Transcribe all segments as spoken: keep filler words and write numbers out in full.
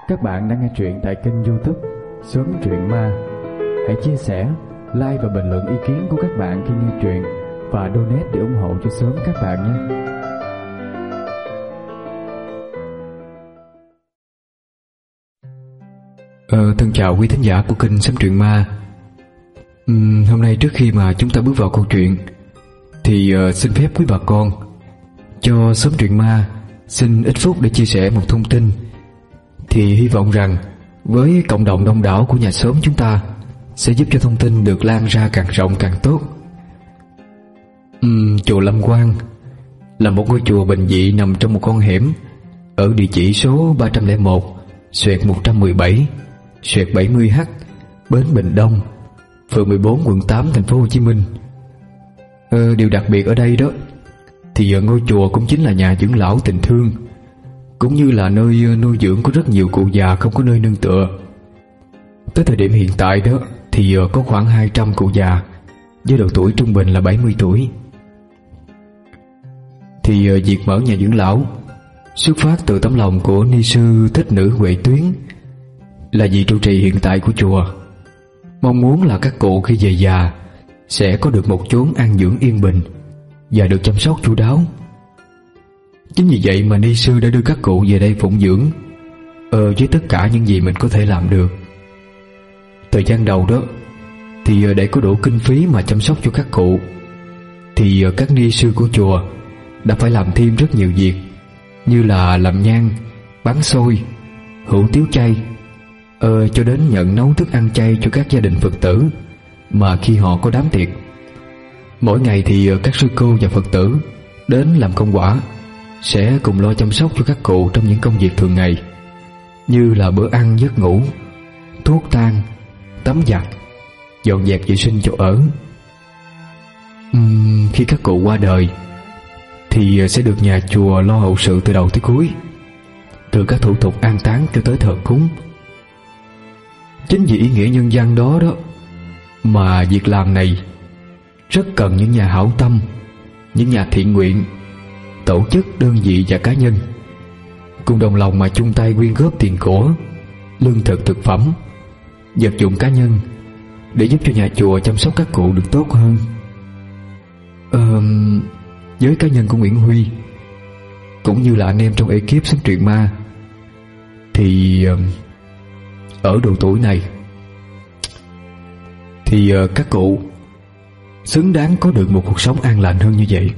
Các bạn đang nghe truyện tại kênh YouTube Sớm Truyện Ma. Hãy chia sẻ, like và bình luận ý kiến của các bạn khi nghe truyện và donate để ủng hộ cho Sớm các bạn nhé. Ờ, thân chào quý thính giả của kênh Sớm Truyện Ma. uhm, Hôm nay trước khi mà chúng ta bước vào câu chuyện thì uh, xin phép quý bà con cho Sớm Truyện Ma xin ít phút để chia sẻ một thông tin. Thì hy vọng rằng với cộng đồng đông đảo của nhà xóm chúng ta sẽ giúp cho thông tin được lan ra càng rộng càng tốt. uhm, Chùa Lâm Quang là một ngôi chùa bình dị nằm trong một con hẻm ở địa chỉ số ba trăm lẻ một xuyệt một trăm mười bảy xuyệt bảy mươi H, Bến Bình Đông, phường mười bốn, quận tám, thành phố Hồ Chí Minh. ờ, Điều đặc biệt ở đây đó thì ngôi chùa cũng chính là nhà dưỡng lão tình thương, cũng như là nơi nuôi dưỡng của rất nhiều cụ già không có nơi nương tựa. Tới thời điểm hiện tại đó thì có khoảng hai trăm cụ già với độ tuổi trung bình là bảy mươi tuổi. Thì việc mở nhà dưỡng lão xuất phát từ tấm lòng của ni sư Thích Nữ Huệ Tuyến, là vị trụ trì hiện tại của chùa, mong muốn là các cụ khi về già sẽ có được một chốn an dưỡng yên bình và được chăm sóc chu đáo. Chính vì vậy mà ni sư đã đưa các cụ về đây phụng dưỡng ờ, với tất cả những gì mình có thể làm được. Thời gian đầu đó thì để có đủ kinh phí mà chăm sóc cho các cụ thì các ni sư của chùa đã phải làm thêm rất nhiều việc, như là làm nhang, bán xôi, hủ tiếu chay, ờ, cho đến nhận nấu thức ăn chay cho các gia đình Phật tử mà khi họ có đám tiệc. Mỗi ngày thì các sư cô và Phật tử đến làm công quả sẽ cùng lo chăm sóc cho các cụ trong những công việc thường ngày, như là bữa ăn, giấc ngủ, thuốc thang, tắm giặt, dọn dẹp vệ sinh chỗ ở. uhm, Khi các cụ qua đời thì sẽ được nhà chùa lo hậu sự từ đầu tới cuối, từ các thủ tục an táng cho tới thờ cúng. Chính vì ý nghĩa nhân văn đó đó mà việc làm này rất cần những nhà hảo tâm, những nhà thiện nguyện, tổ chức, đơn vị và cá nhân cùng đồng lòng mà chung tay quyên góp tiền của, lương thực, thực phẩm, vật dụng cá nhân để giúp cho nhà chùa chăm sóc các cụ được tốt hơn. ờ, Với cá nhân của Nguyễn Huy cũng như là anh em trong ekip Sớm Truyện Ma thì ở độ tuổi này thì các cụ xứng đáng có được một cuộc sống an lành hơn như vậy.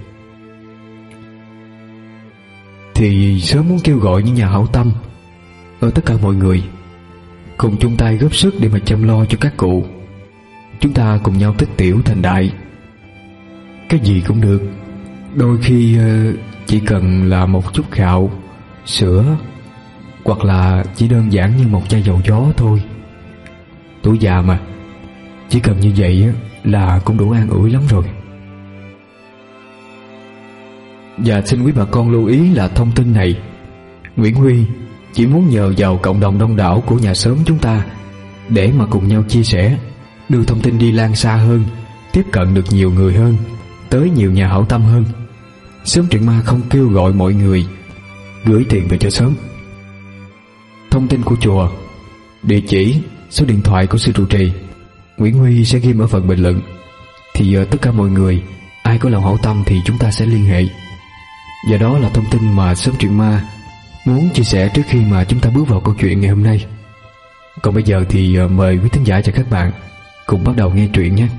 Thì sớm muốn kêu gọi những nhà hảo tâm ở tất cả mọi người cùng chung tay góp sức để mà chăm lo cho các cụ. Chúng ta cùng nhau tích tiểu thành đại, cái gì cũng được. Đôi khi chỉ cần là một chút gạo, sữa, hoặc là chỉ đơn giản như một chai dầu gió thôi. Tuổi già mà, chỉ cần như vậy là cũng đủ an ủi lắm rồi. Và xin quý bà con lưu ý là thông tin này Nguyễn Huy chỉ muốn nhờ vào cộng đồng đông đảo của nhà xóm chúng ta để mà cùng nhau chia sẻ, đưa thông tin đi lan xa hơn, tiếp cận được nhiều người hơn, tới nhiều nhà hảo tâm hơn. Sớm Truyện Ma không kêu gọi mọi người gửi tiền về cho sớm. Thông tin của chùa, địa chỉ, số điện thoại của sư trụ trì Nguyễn Huy sẽ ghi ở phần bình luận. Thì uh, tất cả mọi người ai có lòng hảo tâm thì chúng ta sẽ liên hệ. Và đó là thông tin mà Sớm Truyện Ma muốn chia sẻ trước khi mà chúng ta bước vào câu chuyện ngày hôm nay. Còn bây giờ thì uh, mời quý thính giả và các bạn cùng bắt đầu nghe truyện nhé.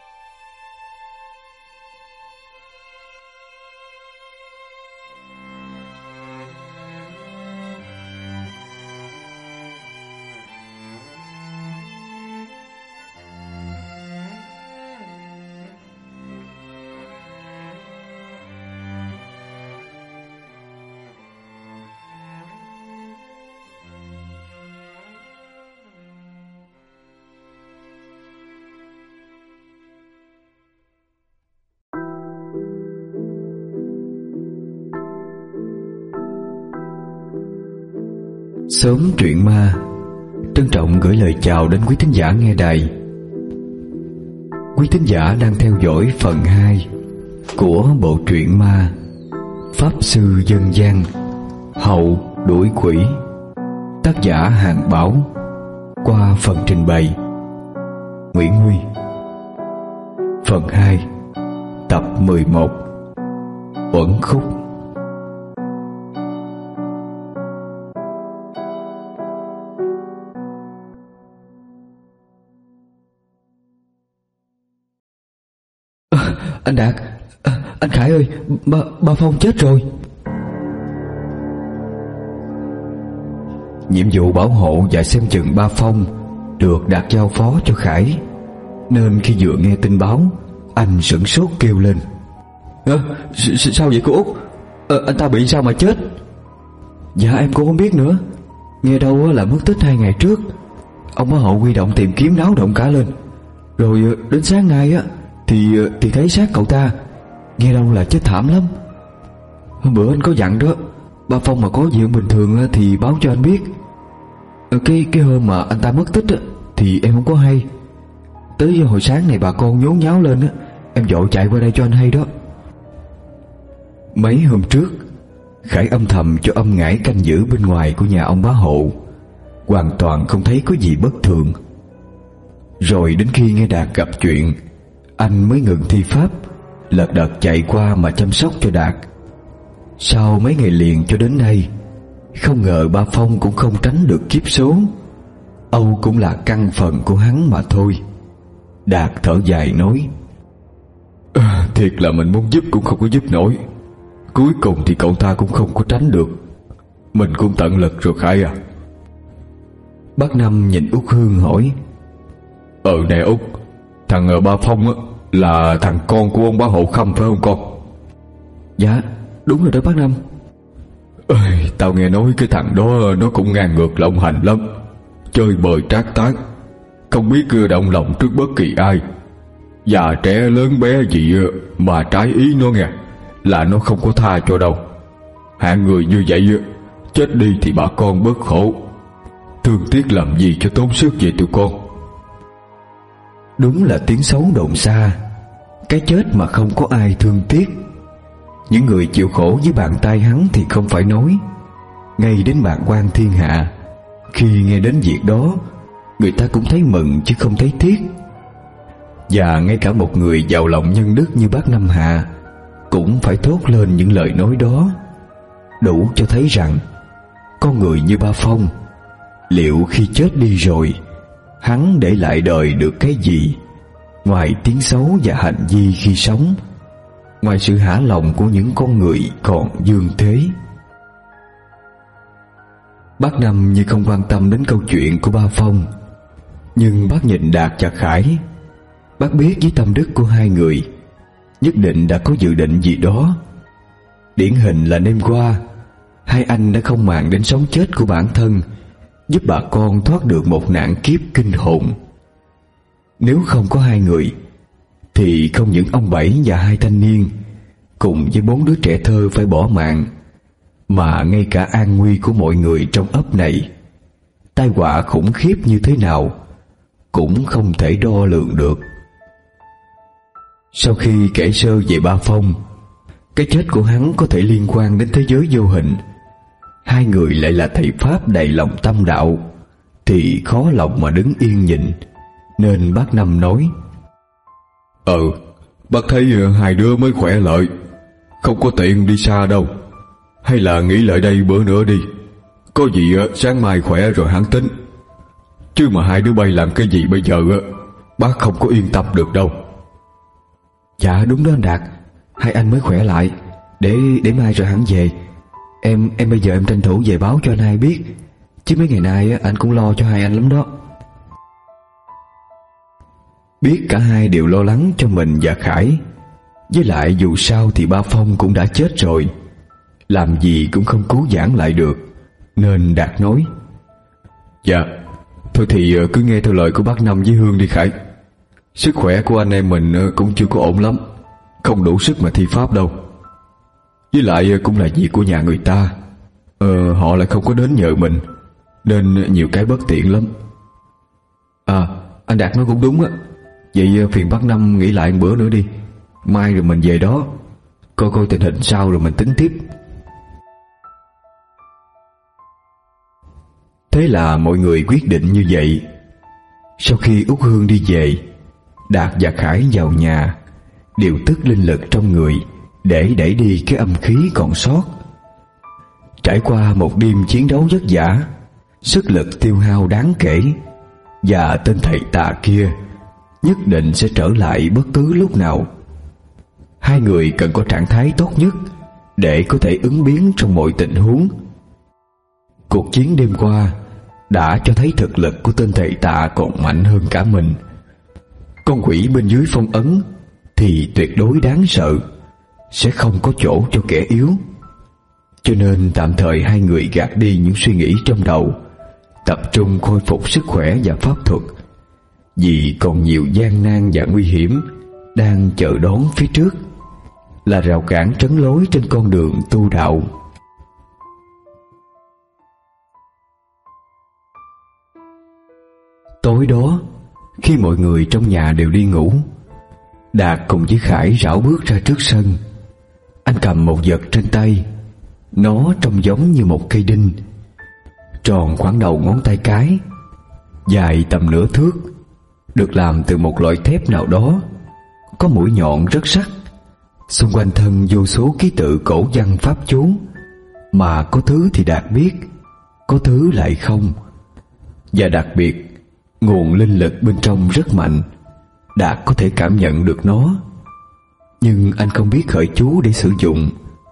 Sớm Truyện Ma trân trọng gửi lời chào đến quý thính giả nghe đài. Quý thính giả đang theo dõi phần hai của bộ truyện ma Pháp Sư Dân Gian Hậu Đuổi Quỷ, tác giả Hàng Bảo, qua phần trình bày Nguyễn Huy. Phần hai, tập mười một, Uẩn khúc. À, anh Đạt, à, anh Khải ơi, ba, ba Phong chết rồi. Nhiệm vụ bảo hộ và xem chừng ba Phong được Đạt giao phó cho Khải, nên khi vừa nghe tin báo, anh sửng sốt kêu lên: à, sao vậy cô Út? À, anh ta bị sao mà chết? Dạ em cũng không biết nữa. Nghe đâu là mất tích hai ngày trước. Ông bảo hộ huy động tìm kiếm náo động cả lên. Rồi đến sáng nay á Thì thì thấy xác cậu ta. Nghe đâu là chết thảm lắm. Hôm bữa anh có dặn đó, ba Phong mà có gì không bình thường thì báo cho anh biết. Cái cái hôm mà anh ta mất tích thì em không có hay. Tới hồi sáng này bà con nhốn nháo lên á, em vội chạy qua đây cho anh hay đó. Mấy hôm trước, Khải âm thầm cho âm ngải canh giữ bên ngoài của nhà ông bá hộ, hoàn toàn không thấy có gì bất thường. Rồi đến khi nghe Đạt gặp chuyện, anh mới ngừng thi pháp, lật đật chạy qua mà chăm sóc cho Đạt. Sau mấy ngày liền cho đến nay, không ngờ ba Phong cũng không tránh được kiếp số. Âu cũng là căn phận của hắn mà thôi. Đạt thở dài nói: à, thiệt là mình muốn giúp cũng không có giúp nổi. Cuối cùng thì cậu ta cũng không có tránh được. Mình cũng tận lực rồi Khải à. Bác Năm nhìn Út Hương hỏi: Ờ nè Út, thằng ở ba Phong á là thằng con của ông bá hộ Khâm phải không con? Dạ đúng rồi đó bác Năm. Ơi, tao nghe nói cái thằng đó nó cũng ngang ngược lộng hành lắm, chơi bời trác tán, không biết động lòng trước bất kỳ ai. Già trẻ lớn bé gì mà trái ý nó nghe là nó không có tha cho đâu. Hạng người như vậy chết đi thì bà con bớt khổ, thương tiếc làm gì cho tốn sức vậy tụi con. Đúng là tiếng xấu đồn xa, cái chết mà không có ai thương tiếc. Những người chịu khổ dưới bàn tay hắn thì không phải nói. Ngay đến bàng quan thiên hạ, khi nghe đến việc đó, người ta cũng thấy mừng chứ không thấy tiếc. Và ngay cả một người giàu lòng nhân đức như bác Năm Hạ cũng phải thốt lên những lời nói đó, đủ cho thấy rằng con người như ba Phong, liệu khi chết đi rồi, hắn để lại đời được cái gì ngoài tiếng xấu và hành vi khi sống, ngoài sự hả lòng của những con người còn dương thế. Bác Năm như không quan tâm đến câu chuyện của ba Phong, nhưng bác nhìn Đạt và Khải. Bác biết với tâm đức của hai người, nhất định đã có dự định gì đó. Điển hình là đêm qua, hai anh đã không màng đến sống chết của bản thân, giúp bà con thoát được một nạn kiếp kinh hồn. Nếu không có hai người, thì không những ông Bảy và hai thanh niên cùng với bốn đứa trẻ thơ phải bỏ mạng, mà ngay cả an nguy của mọi người trong ấp này, tai họa khủng khiếp như thế nào cũng không thể đo lường được. Sau khi kể sơ về ba Phong, cái chết của hắn có thể liên quan đến thế giới vô hình, hai người lại là thầy pháp đầy lòng tâm đạo, thì khó lòng mà đứng yên nhìn. Nên bác Năm nói: Ờ, bác thấy hai đứa mới khỏe lợi, không có tiện đi xa đâu. Hay là nghỉ lại đây bữa nữa đi, có gì sáng mai khỏe rồi hẳn tính. Chứ mà hai đứa bay làm cái gì bây giờ bác không có yên tâm được đâu. Dạ đúng đó anh Đạt, hai anh mới khỏe lại, Để để mai rồi hẳn về. Em em bây giờ em tranh thủ về báo cho anh hai biết, chứ mấy ngày nay anh cũng lo cho hai anh lắm đó. Biết cả hai đều lo lắng cho mình và Khải, với lại dù sao thì ba Phong cũng đã chết rồi, làm gì cũng không cứu vãn lại được, nên Đạt nói: Dạ, thôi thì cứ nghe theo lời của bác Năm với Hương đi Khải. Sức khỏe của anh em mình cũng chưa có ổn lắm, không đủ sức mà thi pháp đâu. Với lại cũng là việc của nhà người ta, ờ, họ lại không có đến nhờ mình, nên nhiều cái bất tiện lắm. À, anh Đạt nói cũng đúng á. Vậy phiền bác Năm nghỉ lại một bữa nữa đi, mai rồi mình về đó, coi coi tình hình sao rồi mình tính tiếp. Thế là mọi người quyết định như vậy. Sau khi Út Hương đi về, Đạt và Khải vào nhà điều tức linh lực trong người để đẩy đi cái âm khí còn sót. Trải qua một đêm chiến đấu vất vả, sức lực tiêu hao đáng kể, và tên thầy tà kia nhất định sẽ trở lại bất cứ lúc nào. Hai người cần có trạng thái tốt nhất để có thể ứng biến trong mọi tình huống. Cuộc chiến đêm qua đã cho thấy thực lực của tên thầy tà còn mạnh hơn cả mình. Con quỷ bên dưới phong ấn thì tuyệt đối đáng sợ, sẽ không có chỗ cho kẻ yếu. Cho nên tạm thời hai người gạt đi những suy nghĩ trong đầu, tập trung khôi phục sức khỏe và pháp thuật, vì còn nhiều gian nan và nguy hiểm đang chờ đón phía trước, là rào cản trấn lối trên con đường tu đạo. Tối đó, khi mọi người trong nhà đều đi ngủ, Đạt cùng với Khải rảo bước ra trước sân. Anh cầm một vật trên tay. Nó trông giống như một cây đinh, tròn khoảng đầu ngón tay cái, dài tầm nửa thước, được làm từ một loại thép nào đó, có mũi nhọn rất sắc. Xung quanh thân vô số ký tự cổ văn pháp chú, mà có thứ thì Đạt biết, có thứ lại không. Và đặc biệt, nguồn linh lực bên trong rất mạnh, Đạt có thể cảm nhận được nó, nhưng anh không biết khởi chú để sử dụng.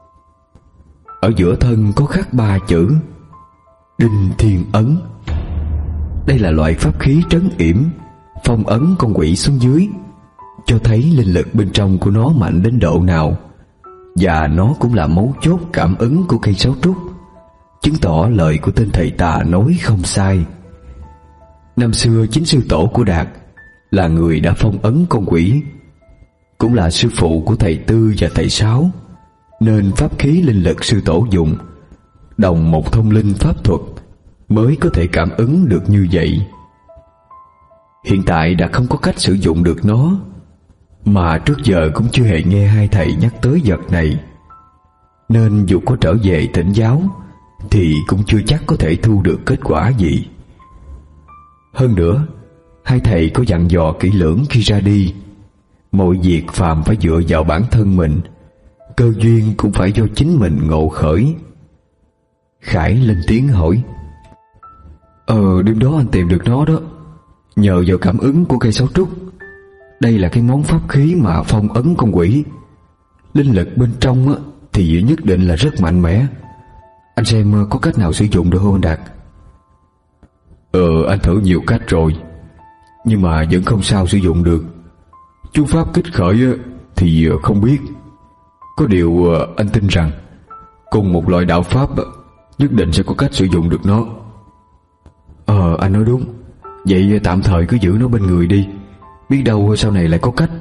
Ở giữa thân có khắc ba chữ Đinh Thiên Ấn. Đây là loại pháp khí trấn yểm, phong ấn con quỷ xuống dưới, cho thấy linh lực bên trong của nó mạnh đến độ nào. Và nó cũng là mấu chốt cảm ứng của cây sáo trúc, chứng tỏ lời của tên thầy tà nói không sai. Năm xưa chính sư tổ của Đạt là người đã phong ấn con quỷ, cũng là sư phụ của thầy Tư và thầy Sáu, nên pháp khí linh lực sư tổ dùng đồng một thông linh pháp thuật mới có thể cảm ứng được như vậy. Hiện tại đã không có cách sử dụng được nó, mà trước giờ cũng chưa hề nghe hai thầy nhắc tới vật này, nên dù có trở về thỉnh giáo thì cũng chưa chắc có thể thu được kết quả gì. Hơn nữa, hai thầy có dặn dò kỹ lưỡng khi ra đi, mọi việc phàm phải dựa vào bản thân mình, cơ duyên cũng phải do chính mình ngộ khởi. Khải lên tiếng hỏi: Ờ đêm đó anh tìm được nó đó, nhờ vào cảm ứng của cây sáo trúc. Đây là cái món pháp khí mà phong ấn con quỷ. Linh lực bên trong á, thì nhất định là rất mạnh mẽ. Anh xem có cách nào sử dụng được không anh Đạt? Ờ anh thử nhiều cách rồi, nhưng mà vẫn không sao sử dụng được. Chú pháp kích khởi thì không biết. Có điều anh tin rằng cùng một loại đạo pháp nhất định sẽ có cách sử dụng được nó. Ờ anh nói đúng. Vậy tạm thời cứ giữ nó bên người đi, biết đâu sau này lại có cách.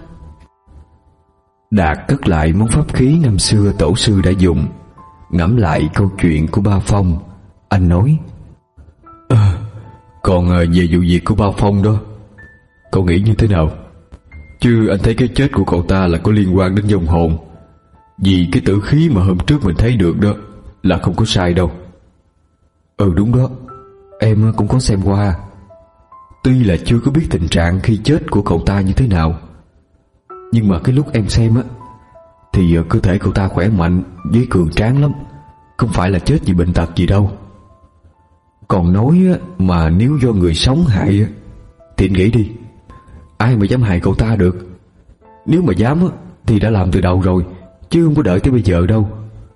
Đạt cất lại món pháp khí năm xưa tổ sư đã dùng, ngẫm lại câu chuyện của Ba Phong. Anh nói: à, Còn về vụ việc của Ba Phong đó, cậu nghĩ như thế nào? Chứ anh thấy cái chết của cậu ta là có liên quan đến vong hồn. Vì cái tử khí mà hôm trước mình thấy được đó là không có sai đâu. Ừ đúng đó, em cũng có xem qua. Tuy là chưa có biết tình trạng khi chết của cậu ta như thế nào, nhưng mà cái lúc em xem á thì cơ thể cậu ta khỏe mạnh với cường tráng lắm, không phải là chết vì bệnh tật gì đâu. Còn nói mà nếu do người sống hại thì anh nghĩ đi, ai mà dám hại cậu ta được? Nếu mà dám thì đã làm từ đầu rồi, chứ không có đợi tới bây giờ đâu.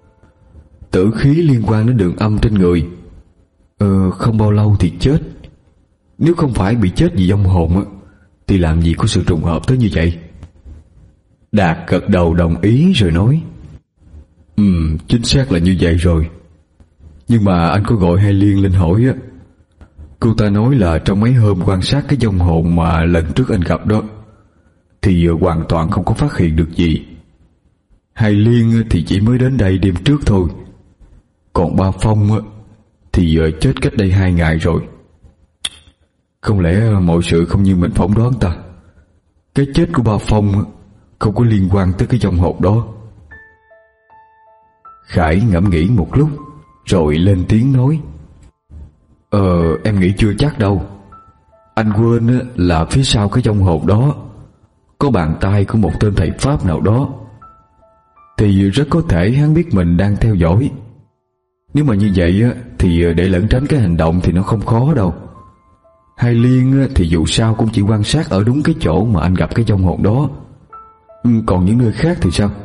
Tử khí liên quan đến đường âm trên người, Ờ không bao lâu thì chết. Nếu không phải bị chết vì vong hồn thì làm gì có sự trùng hợp tới như vậy? Đạt gật đầu đồng ý rồi nói: Ừm, chính xác là như vậy rồi. Nhưng mà anh có gọi Hai Liên lên hỏi á, cô ta nói là trong mấy hôm quan sát cái vong hồn mà lần trước anh gặp đó thì hoàn toàn không có phát hiện được gì. Hai Liên thì chỉ mới đến đây đêm trước thôi, còn Ba Phong thì chết cách đây hai ngày rồi. Không lẽ mọi sự không như mình phỏng đoán ta? Cái chết của Ba Phong không có liên quan tới cái vong hồn đó. Khải ngẫm nghĩ một lúc rồi lên tiếng nói: Ờ em nghĩ chưa chắc đâu. Anh quên là phía sau cái vong hồn đó có bàn tay của một tên thầy Pháp nào đó, thì rất có thể hắn biết mình đang theo dõi. Nếu mà như vậy thì để lẩn tránh cái hành động thì nó không khó đâu. Hai Liên thì dù sao cũng chỉ quan sát ở đúng cái chỗ mà anh gặp cái vong hồn đó. Còn những nơi khác thì sao?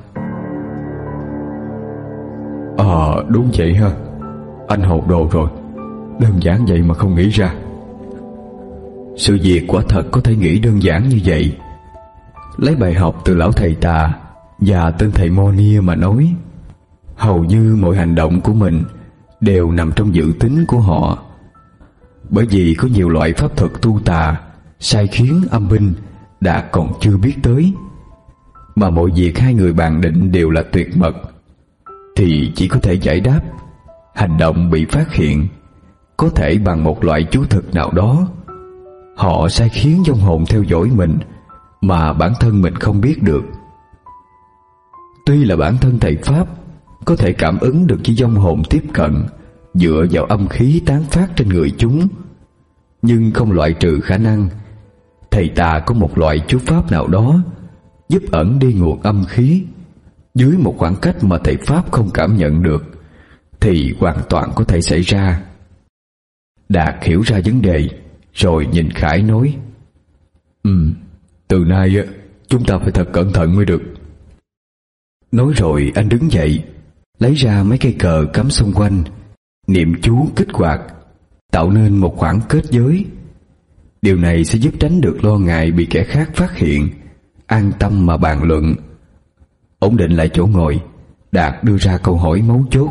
Ờ đúng vậy ha. Anh hột đồ rồi. Đơn giản vậy mà không nghĩ ra. Sự việc quả thật có thể nghĩ đơn giản như vậy. Lấy bài học từ lão thầy tà và tên thầy Monia mà nói, hầu như mọi hành động của mình đều nằm trong dự tính của họ. Bởi vì có nhiều loại pháp thuật tu tà, sai khiến âm binh đã còn chưa biết tới, mà mọi việc hai người bàn định đều là tuyệt mật, thì chỉ có thể giải đáp hành động bị phát hiện có thể bằng một loại chú thực nào đó. Họ sai khiến vong hồn theo dõi mình mà bản thân mình không biết được. Tuy là bản thân thầy Pháp có thể cảm ứng được khi vong hồn tiếp cận dựa vào âm khí tán phát trên người chúng, nhưng không loại trừ khả năng thầy tà có một loại chú pháp nào đó giúp ẩn đi nguồn âm khí dưới một khoảng cách mà thầy Pháp không cảm nhận được, thì hoàn toàn có thể xảy ra. Đạt hiểu ra vấn đề rồi nhìn Khải nói, Ừ, từ nay chúng ta phải thật cẩn thận mới được. Nói rồi anh đứng dậy, lấy ra mấy cây cờ cắm xung quanh, niệm chú kích hoạt, tạo nên một khoảng kết giới. Điều này sẽ giúp tránh được lo ngại bị kẻ khác phát hiện, an tâm mà bàn luận. Ổn định lại chỗ ngồi, Đạt đưa ra câu hỏi mấu chốt.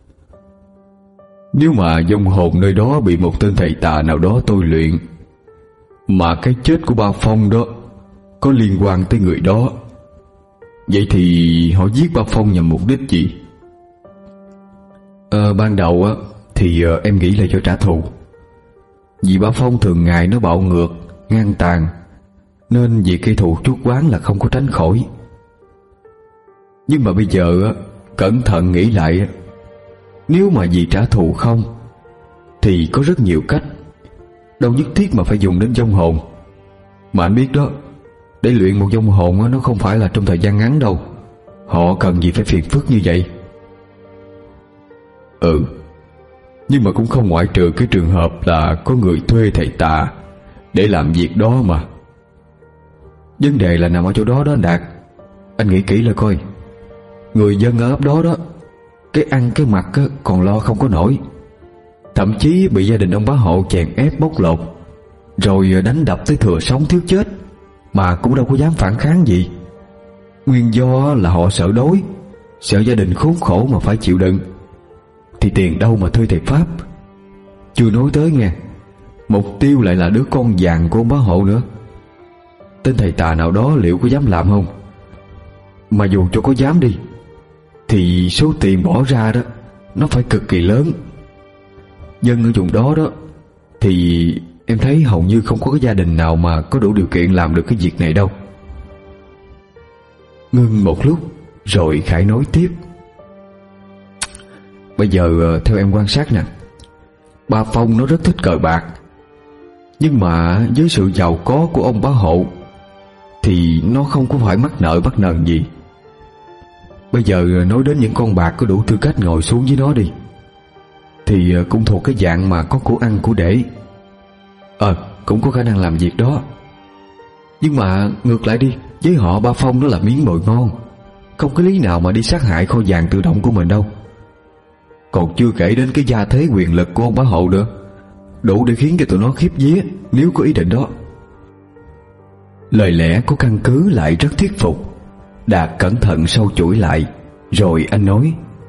Nếu mà vong hồn nơi đó bị một tên thầy tà nào đó tôi luyện, mà cái chết của Ba Phong đó có liên quan tới người đó, vậy thì họ giết Ba Phong nhằm mục đích gì? Ờ, ban đầu á thì ờ, em nghĩ là cho trả thù. Vì Ba Phong thường ngày nó bạo ngược, ngang tàn, nên việc gây thù chuốc oán là không có tránh khỏi. Nhưng mà bây giờ á, cẩn thận nghĩ lại, nếu mà vì trả thù không thì có rất nhiều cách, đâu nhất thiết mà phải dùng đến vong hồn. Mà anh biết đó, để luyện một vong hồn á, nó không phải là trong thời gian ngắn đâu. Họ cần gì phải phiền phức như vậy? Ừ, nhưng mà cũng không ngoại trừ cái trường hợp là có người thuê thầy tà để làm việc đó mà. Vấn đề là nằm ở chỗ đó đó Đạt. Anh nghĩ kỹ là coi, người dân ở ấp đó đó, cái ăn cái mặc á, còn lo không có nổi, thậm chí bị gia đình ông bá hộ chèn ép bóc lột, rồi đánh đập tới thừa sống thiếu chết, mà cũng đâu có dám phản kháng gì. Nguyên do là họ sợ đói, sợ gia đình khốn khổ mà phải chịu đựng, thì tiền đâu mà thuê thầy Pháp. Chưa nói tới nghe, mục tiêu lại là đứa con vàng của ông bá hộ nữa. Tên thầy tà nào đó liệu có dám làm không? Mà dù cho có dám đi, thì số tiền bỏ ra đó nó phải cực kỳ lớn. Dân ở vùng đó đó thì em thấy hầu như không có cái gia đình nào mà có đủ điều kiện làm được cái việc này đâu. Ngưng một lúc rồi Khải nói tiếp. Bây giờ theo em quan sát nè, Ba Phong nó rất thích cờ bạc, nhưng mà với sự giàu có của ông bá hộ thì nó không có phải mắc nợ bắt nần gì. Bây giờ nói đến những con bạc có đủ tư cách ngồi xuống với nó đi, thì cũng thuộc cái dạng mà có của ăn của để. Ờ, cũng có khả năng làm việc đó. Nhưng mà ngược lại đi, với họ Ba Phong nó là miếng mồi ngon, không có lý nào mà đi sát hại kho vàng tự động của mình đâu. Còn chưa kể đến cái gia thế quyền lực của ông bá hộ nữa, đủ để khiến cho tụi nó khiếp vía nếu có ý định đó. Lời lẽ có căn cứ lại rất thuyết phục. Đạt cẩn thận sâu chuỗi lại, rồi anh nói,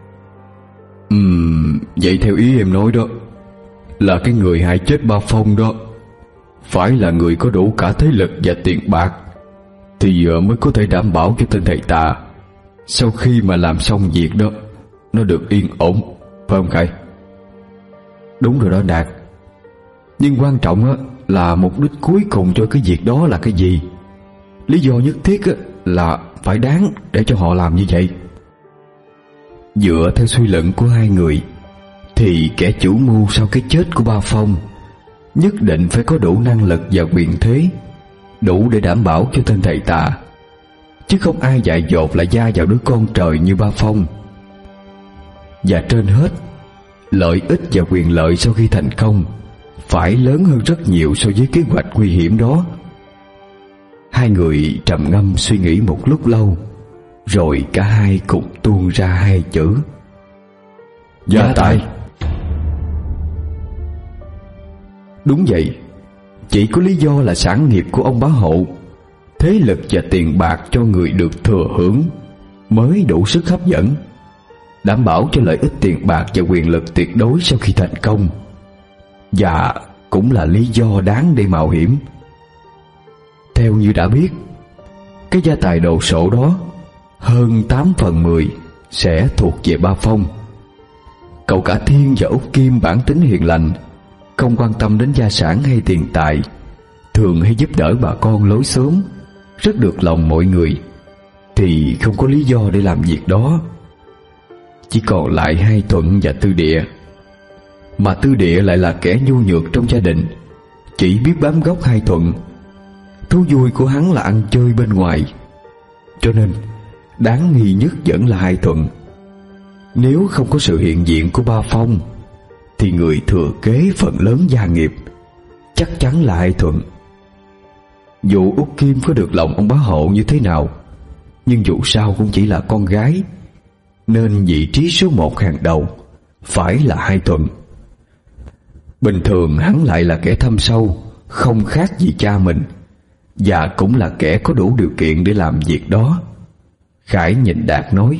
Ừm, vậy theo ý em nói đó, là cái người hại chết Ba Phong đó phải là người có đủ cả thế lực và tiền bạc, thì mới có thể đảm bảo cho tên thầy tà sau khi mà làm xong việc đó nó được yên ổn, phải không Khải? Đúng rồi đó Đạt. Nhưng quan trọng á là mục đích cuối cùng cho cái việc đó là cái gì. Lý do nhất thiết á là phải đáng để cho họ làm như vậy. Dựa theo suy luận của hai người thì kẻ chủ mưu sau cái chết của Ba Phong nhất định phải có đủ năng lực và quyền thế, đủ để đảm bảo cho tên thầy tà, chứ không ai dại dột lại gia vào đứa con trời như Ba Phong. Và trên hết, lợi ích và quyền lợi sau khi thành công phải lớn hơn rất nhiều so với kế hoạch nguy hiểm đó. Hai người trầm ngâm suy nghĩ một lúc lâu, rồi cả hai cùng tuôn ra hai chữ: gia tài. Đúng vậy, chỉ có lý do là sản nghiệp của ông bá hộ, thế lực và tiền bạc cho người được thừa hưởng mới đủ sức hấp dẫn, đảm bảo cho lợi ích tiền bạc và quyền lực tuyệt đối sau khi thành công, và cũng là lý do đáng để mạo hiểm. Theo như đã biết, cái gia tài đồ sộ đó hơn tám phần mười sẽ thuộc về Ba Phong. Cậu cả Thiên và Út Kim bản tính hiền lành, không quan tâm đến gia sản hay tiền tài, thường hay giúp đỡ bà con lối xóm, rất được lòng mọi người, thì không có lý do để làm việc đó. Chỉ còn lại Hai Thuận và Tư Địa, mà Tư Địa lại là kẻ nhu nhược trong gia đình, chỉ biết bám gốc Hai Thuận. Thú vui của hắn là ăn chơi bên ngoài, cho nên đáng nghi nhất vẫn là Hai Thuận. Nếu không có sự hiện diện của Ba Phong thì người thừa kế phần lớn gia nghiệp chắc chắn là Hai Thuận. Dù Út Kim có được lòng ông bá hộ như thế nào, nhưng dù sao cũng chỉ là con gái, nên vị trí số một hàng đầu phải là Hai Thuận. Bình thường hắn lại là kẻ thâm sâu, không khác gì cha mình, và cũng là kẻ có đủ điều kiện để làm việc đó. Khải nhìn Đạt nói: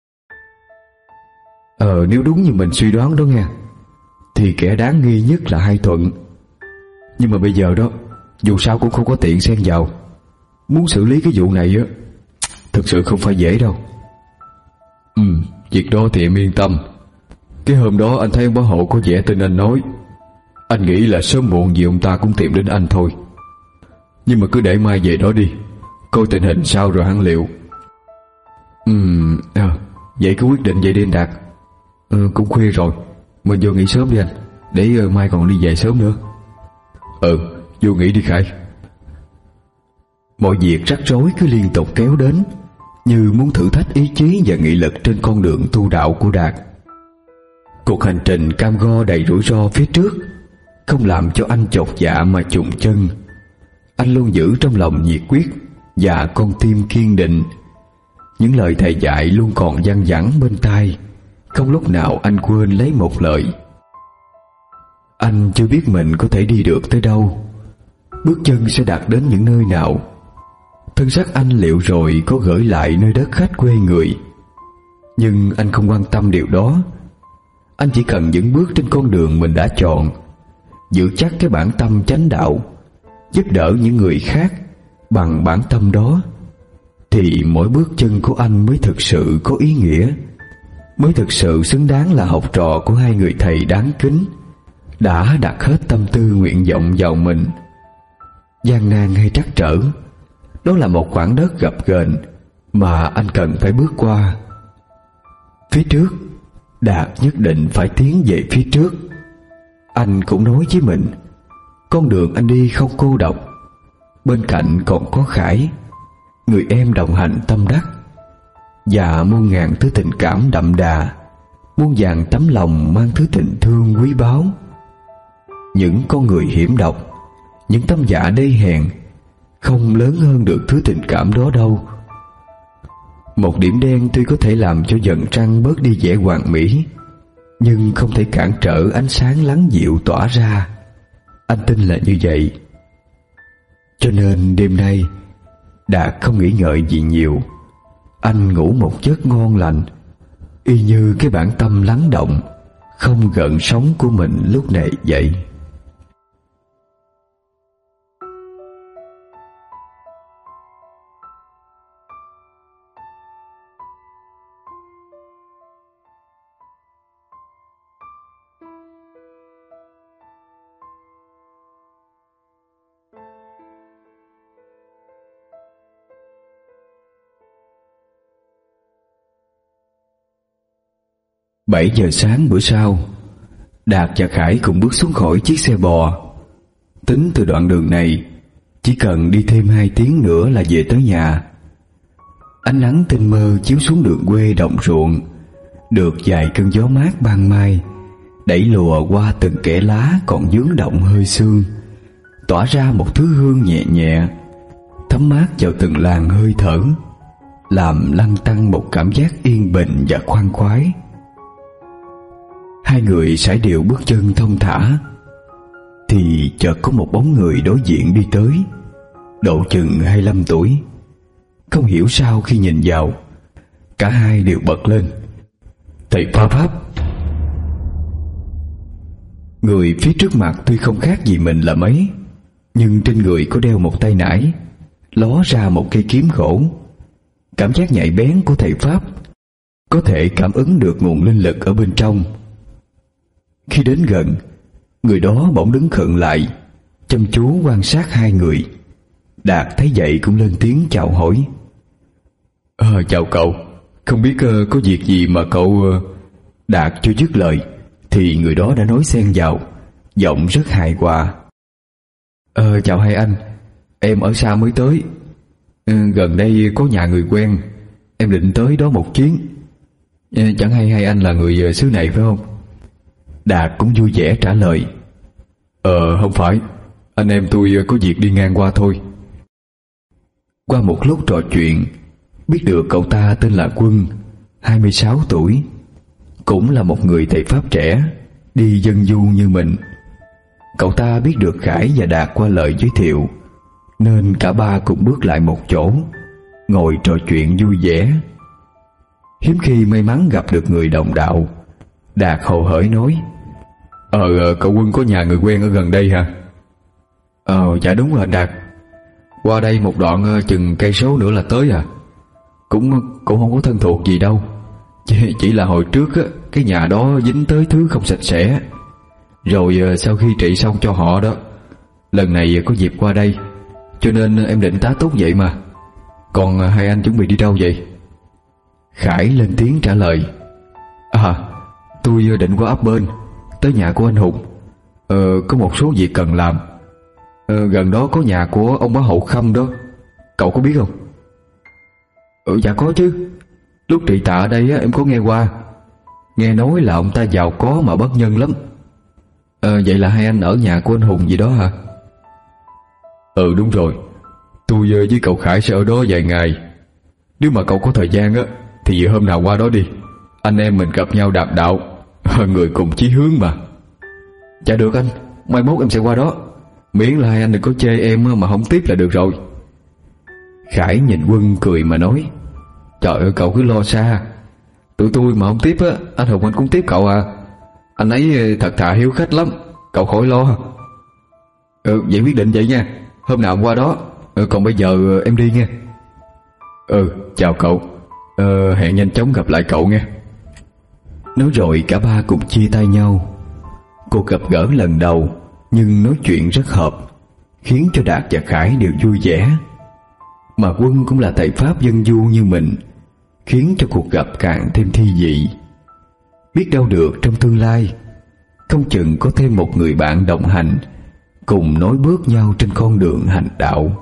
Ờ nếu đúng như mình suy đoán đó nghe, thì kẻ đáng nghi nhất là Hai Thuận. Nhưng mà bây giờ đó, dù sao cũng không có tiện xen vào. Muốn xử lý cái vụ này á, thực sự không phải dễ đâu. Ừ, việc đó thì em yên tâm. Cái hôm đó anh thấy ông bá hộ có vẻ tin anh nói, anh nghĩ là sớm muộn gì ông ta cũng tìm đến anh thôi. Nhưng mà cứ để mai về đó đi, coi tình hình sao rồi hãng liệu. Ừ, à, vậy cứ quyết định vậy đi anh Đạt. Ừ, cũng khuya rồi, mình vô nghỉ sớm đi anh, để uh, mai còn đi về sớm nữa. Ừ, vô nghỉ đi Khải. Mọi việc rắc rối cứ liên tục kéo đến, như muốn thử thách ý chí và nghị lực trên con đường tu đạo của Đạt. Cuộc hành trình cam go đầy rủi ro phía trước không làm cho anh chột dạ mà chùng chân. Anh luôn giữ trong lòng nhiệt quyết và con tim kiên định. Những lời thầy dạy luôn còn văng vẳng bên tai, không lúc nào anh quên lấy một lời. Anh chưa biết mình có thể đi được tới đâu, bước chân sẽ đạt đến những nơi nào, thân xác anh liệu rồi có gửi lại nơi đất khách quê người. Nhưng anh không quan tâm điều đó. Anh chỉ cần những bước trên con đường mình đã chọn, giữ chắc cái bản tâm chánh đạo, giúp đỡ những người khác bằng bản tâm đó, thì mỗi bước chân của anh mới thực sự có ý nghĩa, mới thực sự xứng đáng là học trò của hai người thầy đáng kính, đã đặt hết tâm tư nguyện vọng vào mình. Gian nan hay trắc trở, đó là một khoảng đất gập ghềnh mà anh cần phải bước qua. Phía trước, Đạt nhất định phải tiến về phía trước. Anh cũng nói với mình, con đường anh đi không cô độc, bên cạnh còn có Khải, người em đồng hành tâm đắc, và muôn ngàn thứ tình cảm đậm đà, muôn vàn tấm lòng mang thứ tình thương quý báu. Những con người hiểm độc, những tâm dạ đê hèn không lớn hơn được thứ tình cảm đó đâu. Một điểm đen tuy có thể làm cho dần trăng bớt đi vẻ hoàn mỹ, nhưng không thể cản trở ánh sáng lắng dịu tỏa ra. Anh tin là như vậy. Cho nên đêm nay Đạt không nghĩ ngợi gì nhiều. Anh ngủ một giấc ngon lành, y như cái bản tâm lắng động, không gợn sóng của mình lúc này vậy. Bảy giờ sáng bữa sau, Đạt và Khải cùng bước xuống khỏi chiếc xe bò. Tính từ đoạn đường này, chỉ cần đi thêm hai tiếng nữa là về tới nhà. Ánh nắng tinh mơ chiếu xuống đường quê đồng ruộng, được vài cơn gió mát ban mai đẩy lùa qua từng kẽ lá còn vướng động hơi sương, tỏa ra một thứ hương nhẹ nhẹ, thấm mát vào từng làn hơi thở, làm lăn tăn một cảm giác yên bình và khoan khoái. Hai người sải điệu bước chân thong thả, thì chợt có một bóng người đối diện đi tới, độ chừng hai mươi lăm tuổi. Không hiểu sao khi nhìn vào, cả hai đều bật lên: "Thầy Pháp Pháp!" Người phía trước mặt tuy không khác gì mình là mấy, nhưng trên người có đeo một tay nải, ló ra một cây kiếm gỗ. Cảm giác nhạy bén của thầy Pháp có thể cảm ứng được nguồn linh lực ở bên trong. Khi đến gần, người đó bỗng đứng khựng lại, chăm chú quan sát hai người. Đạt thấy vậy cũng lên tiếng chào hỏi: à, "Chào cậu, không biết uh, có việc gì mà cậu..." uh... Đạt chưa dứt lời thì người đó đã nói xen vào, giọng rất hài hòa: Ờ, chào hai anh, em ở xa mới tới. ừ, Gần đây có nhà người quen, em định tới đó một chuyến. ừ, Chẳng hay hai anh là người xứ này phải không?" Đạt cũng vui vẻ trả lời: Ờ, không phải, anh em tôi có việc đi ngang qua thôi. Qua một lúc trò chuyện, biết được cậu ta tên là Quân, hai mươi sáu tuổi, cũng là một người thầy Pháp trẻ, đi dân du như mình. Cậu ta biết được Khải và Đạt qua lời giới thiệu, nên cả ba cùng bước lại một chỗ, ngồi trò chuyện vui vẻ. Hiếm khi may mắn gặp được người đồng đạo, Đạt hồ hởi nói: Ờ, cậu Quân có nhà người quen ở gần đây hả? Ờ, dạ đúng rồi Đạt. Qua đây một đoạn chừng cây số nữa là tới à. Cũng cũng không có thân thuộc gì đâu, Chỉ, chỉ là hồi trước á, cái nhà đó dính tới thứ không sạch sẽ. Rồi sau khi trị xong cho họ đó, lần này có dịp qua đây, cho nên em định tá túc vậy mà. Còn hai anh chuẩn bị đi đâu vậy? Khải lên tiếng trả lời: À, tôi định qua ấp bên, tới nhà của anh Hùng. Ờ, có một số việc cần làm. Ờ, gần đó có nhà của ông bá Hậu Khâm đó, cậu có biết không? Ừ, dạ có chứ. Lúc trị tạ ở đây á, em có nghe qua. Nghe nói là ông ta giàu có mà bất nhân lắm. Ờ, vậy là hai anh ở nhà của anh Hùng gì đó hả? Ừ, đúng rồi. Tôi với cậu Khải sẽ ở đó vài ngày. Nếu mà cậu có thời gian á, thì hôm nào qua đó đi. Anh em mình gặp nhau đàm đạo, người cùng chí hướng mà. Dạ được anh, mai mốt em sẽ qua đó. Miễn là hai anh đừng có chê em mà không tiếp là được rồi. Khải nhìn Quân cười mà nói: Trời ơi, cậu cứ lo xa. Tụi tôi mà không tiếp á, anh Hùng anh cũng tiếp cậu à. Anh ấy thật thà hiếu khách lắm, cậu khỏi lo. Ừ, vậy quyết định vậy nha. Hôm nào qua đó. ừ, Còn bây giờ em đi nha. Ừ, chào cậu. ờ, Hẹn nhanh chóng gặp lại cậu nha. Nói rồi cả ba cùng chia tay nhau. Cuộc gặp gỡ lần đầu nhưng nói chuyện rất hợp, khiến cho Đạt và Khải đều vui vẻ. Mà Quân cũng là thầy Pháp dân du như mình, khiến cho cuộc gặp càng thêm thi vị. Biết đâu được trong tương lai, không chừng có thêm một người bạn đồng hành, cùng nối bước nhau trên con đường hành đạo.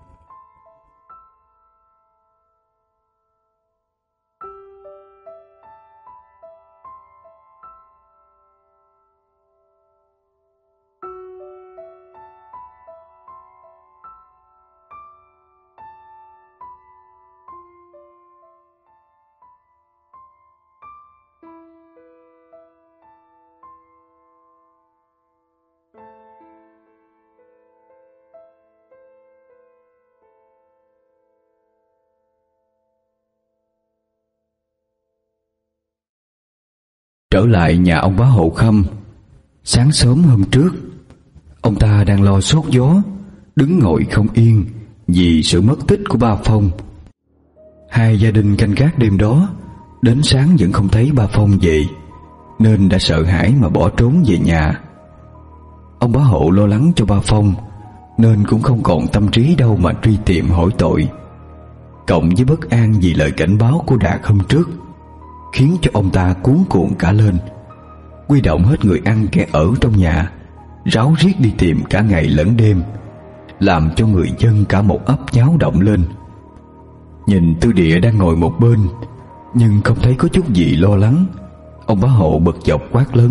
Trở lại nhà ông bá Hộ Khâm. Sáng sớm hôm trước, ông ta đang lo sốt gió, đứng ngồi không yên vì sự mất tích của ba Phong. Hai gia đình canh gác đêm đó, đến sáng vẫn không thấy ba Phong về, nên đã sợ hãi mà bỏ trốn về nhà. Ông bá Hộ lo lắng cho ba Phong, nên cũng không còn tâm trí đâu mà truy tìm hỏi tội. Cộng với bất an vì lời cảnh báo của Đạt hôm trước, khiến cho ông ta cuống cuồng cả lên. huy động hết người ăn kẻ ở trong nhà, ráo riết đi tìm cả ngày lẫn đêm, làm cho người dân cả một ấp nháo động lên. Nhìn Tư Địa đang ngồi một bên nhưng không thấy có chút gì lo lắng, ông bá hộ bực dọc quát lớn: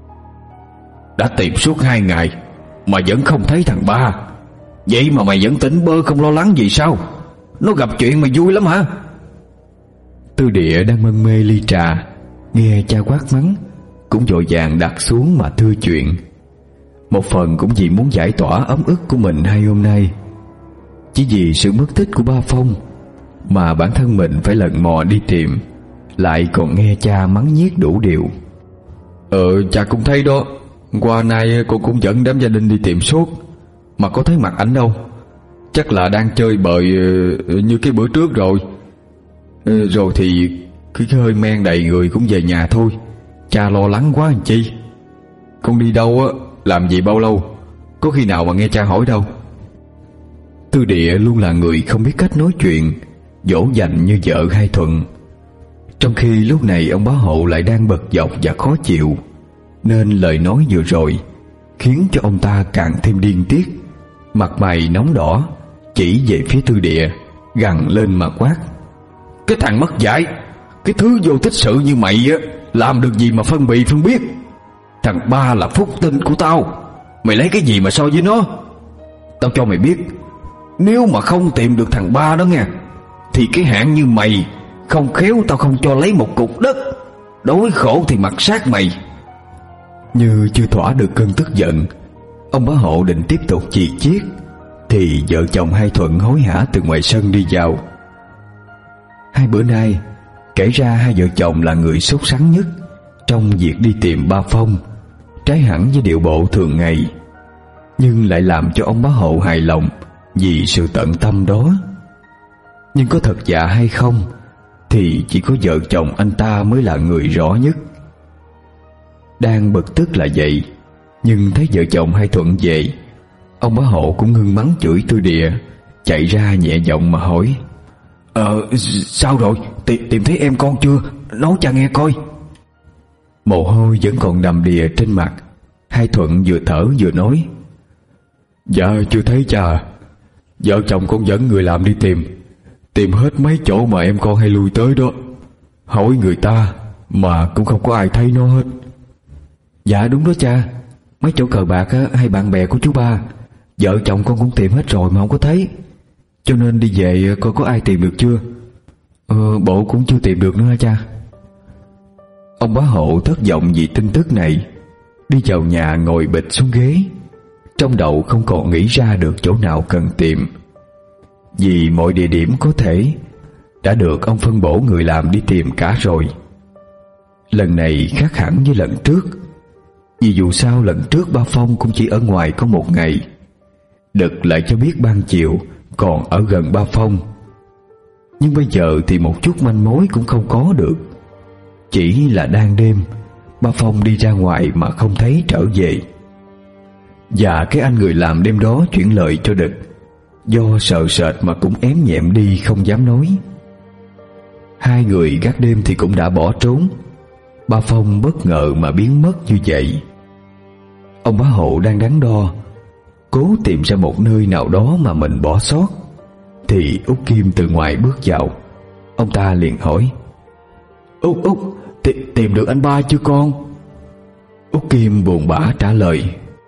"Đã tìm suốt hai ngày mà vẫn không thấy thằng Ba, vậy mà mày vẫn tỉnh bơ không lo lắng gì sao? Nó gặp chuyện mày vui lắm hả?" Tư Địa đang mân mê ly trà, nghe cha quát mắng cũng vội vàng đặt xuống mà thưa chuyện. Một phần cũng vì muốn giải tỏa ấm ức của mình hai hôm nay. Chỉ vì sự mất tích của ba Phong mà bản thân mình phải lần mò đi tìm, lại còn nghe cha mắng nhiếc đủ điều. Ờ cha cũng thấy đó, qua nay cô cũng dẫn đám gia đình đi tìm suốt mà có thấy mặt ảnh đâu. Chắc là đang chơi bời như cái bữa trước rồi. Rồi thì cái hơi men đầy người cũng về nhà thôi. Cha lo lắng quá làm chi. Con đi đâu á, làm gì bao lâu, có khi nào mà nghe cha hỏi đâu. Tư Địa luôn là người không biết cách nói chuyện, dỗ dành như vợ Hai Thuận. Trong khi lúc này ông bá hộ lại đang bực dọc và khó chịu, nên lời nói vừa rồi khiến cho ông ta càng thêm điên tiết, mặt mày nóng đỏ, chỉ về phía Tư Địa, gằn lên mà quát: "Cái thằng mất dạy, cái thứ vô tích sự như mày á, làm được gì mà phân bì phân biết? Thằng Ba là phúc tinh của tao, mày lấy cái gì mà so với nó? Tao cho mày biết, nếu mà không tìm được thằng Ba đó nghe, thì cái hạng như mày không khéo tao không cho lấy một cục đất, đói khổ thì mặc sát mày." Như chưa thỏa được cơn tức giận, ông bá hộ định tiếp tục chì chiết thì vợ chồng Hai Thuận hối hả từ ngoài sân đi vào. Hai bữa nay kể ra hai vợ chồng là người sốt sắng nhất trong việc đi tìm ba Phong, trái hẳn với điệu bộ thường ngày, nhưng lại làm cho ông bá hộ hài lòng vì sự tận tâm đó. Nhưng có thật dạ hay không thì chỉ có vợ chồng anh ta mới là người rõ nhất. Đang bực tức là vậy, nhưng thấy vợ chồng Hai Thuận về, ông bá hộ cũng ngưng mắng chửi Tư Địa, chạy ra nhẹ giọng mà hỏi: Ờ sao rồi, tìm, tìm thấy em con chưa, nói cha nghe coi. Mồ hôi vẫn còn đầm đìa trên mặt, Hai Thuận vừa thở vừa nói: Dạ chưa thấy cha. Vợ chồng con dẫn người làm đi tìm, tìm hết mấy chỗ mà em con hay lui tới đó, hỏi người ta mà cũng không có ai thấy nó hết. Dạ đúng đó cha, mấy chỗ cờ bạc á, hay bạn bè của chú Ba, vợ chồng con cũng tìm hết rồi mà không có thấy, cho nên đi về coi có ai tìm được chưa. Ờ, bộ cũng chưa tìm được nữa hả cha? Ông bá hộ thất vọng vì tin tức này, đi vào nhà ngồi bịch xuống ghế, trong đầu không còn nghĩ ra được chỗ nào cần tìm, vì mọi địa điểm có thể đã được ông phân bổ người làm đi tìm cả rồi. Lần này khác hẳn với lần trước, vì dù sao lần trước ba Phong cũng chỉ ở ngoài có một ngày, Đực lại cho biết ban chiều còn ở gần ba Phong, nhưng bây giờ thì một chút manh mối cũng không có được. Chỉ là đang đêm ba Phong đi ra ngoài mà không thấy trở về, và cái anh người làm đêm đó chuyển lời cho Đực, do sợ sệt mà cũng ém nhẹm đi không dám nói. Hai người gác đêm thì cũng đã bỏ trốn, ba Phong bất ngờ mà biến mất như vậy. Ông bá hộ đang đắn đo, cố tìm ra một nơi nào đó mà mình bỏ sót, thì Út Kim từ ngoài bước vào. Ông ta liền hỏi: Út Út tìm, tìm được anh Ba chưa con? Út Kim buồn bã trả lời: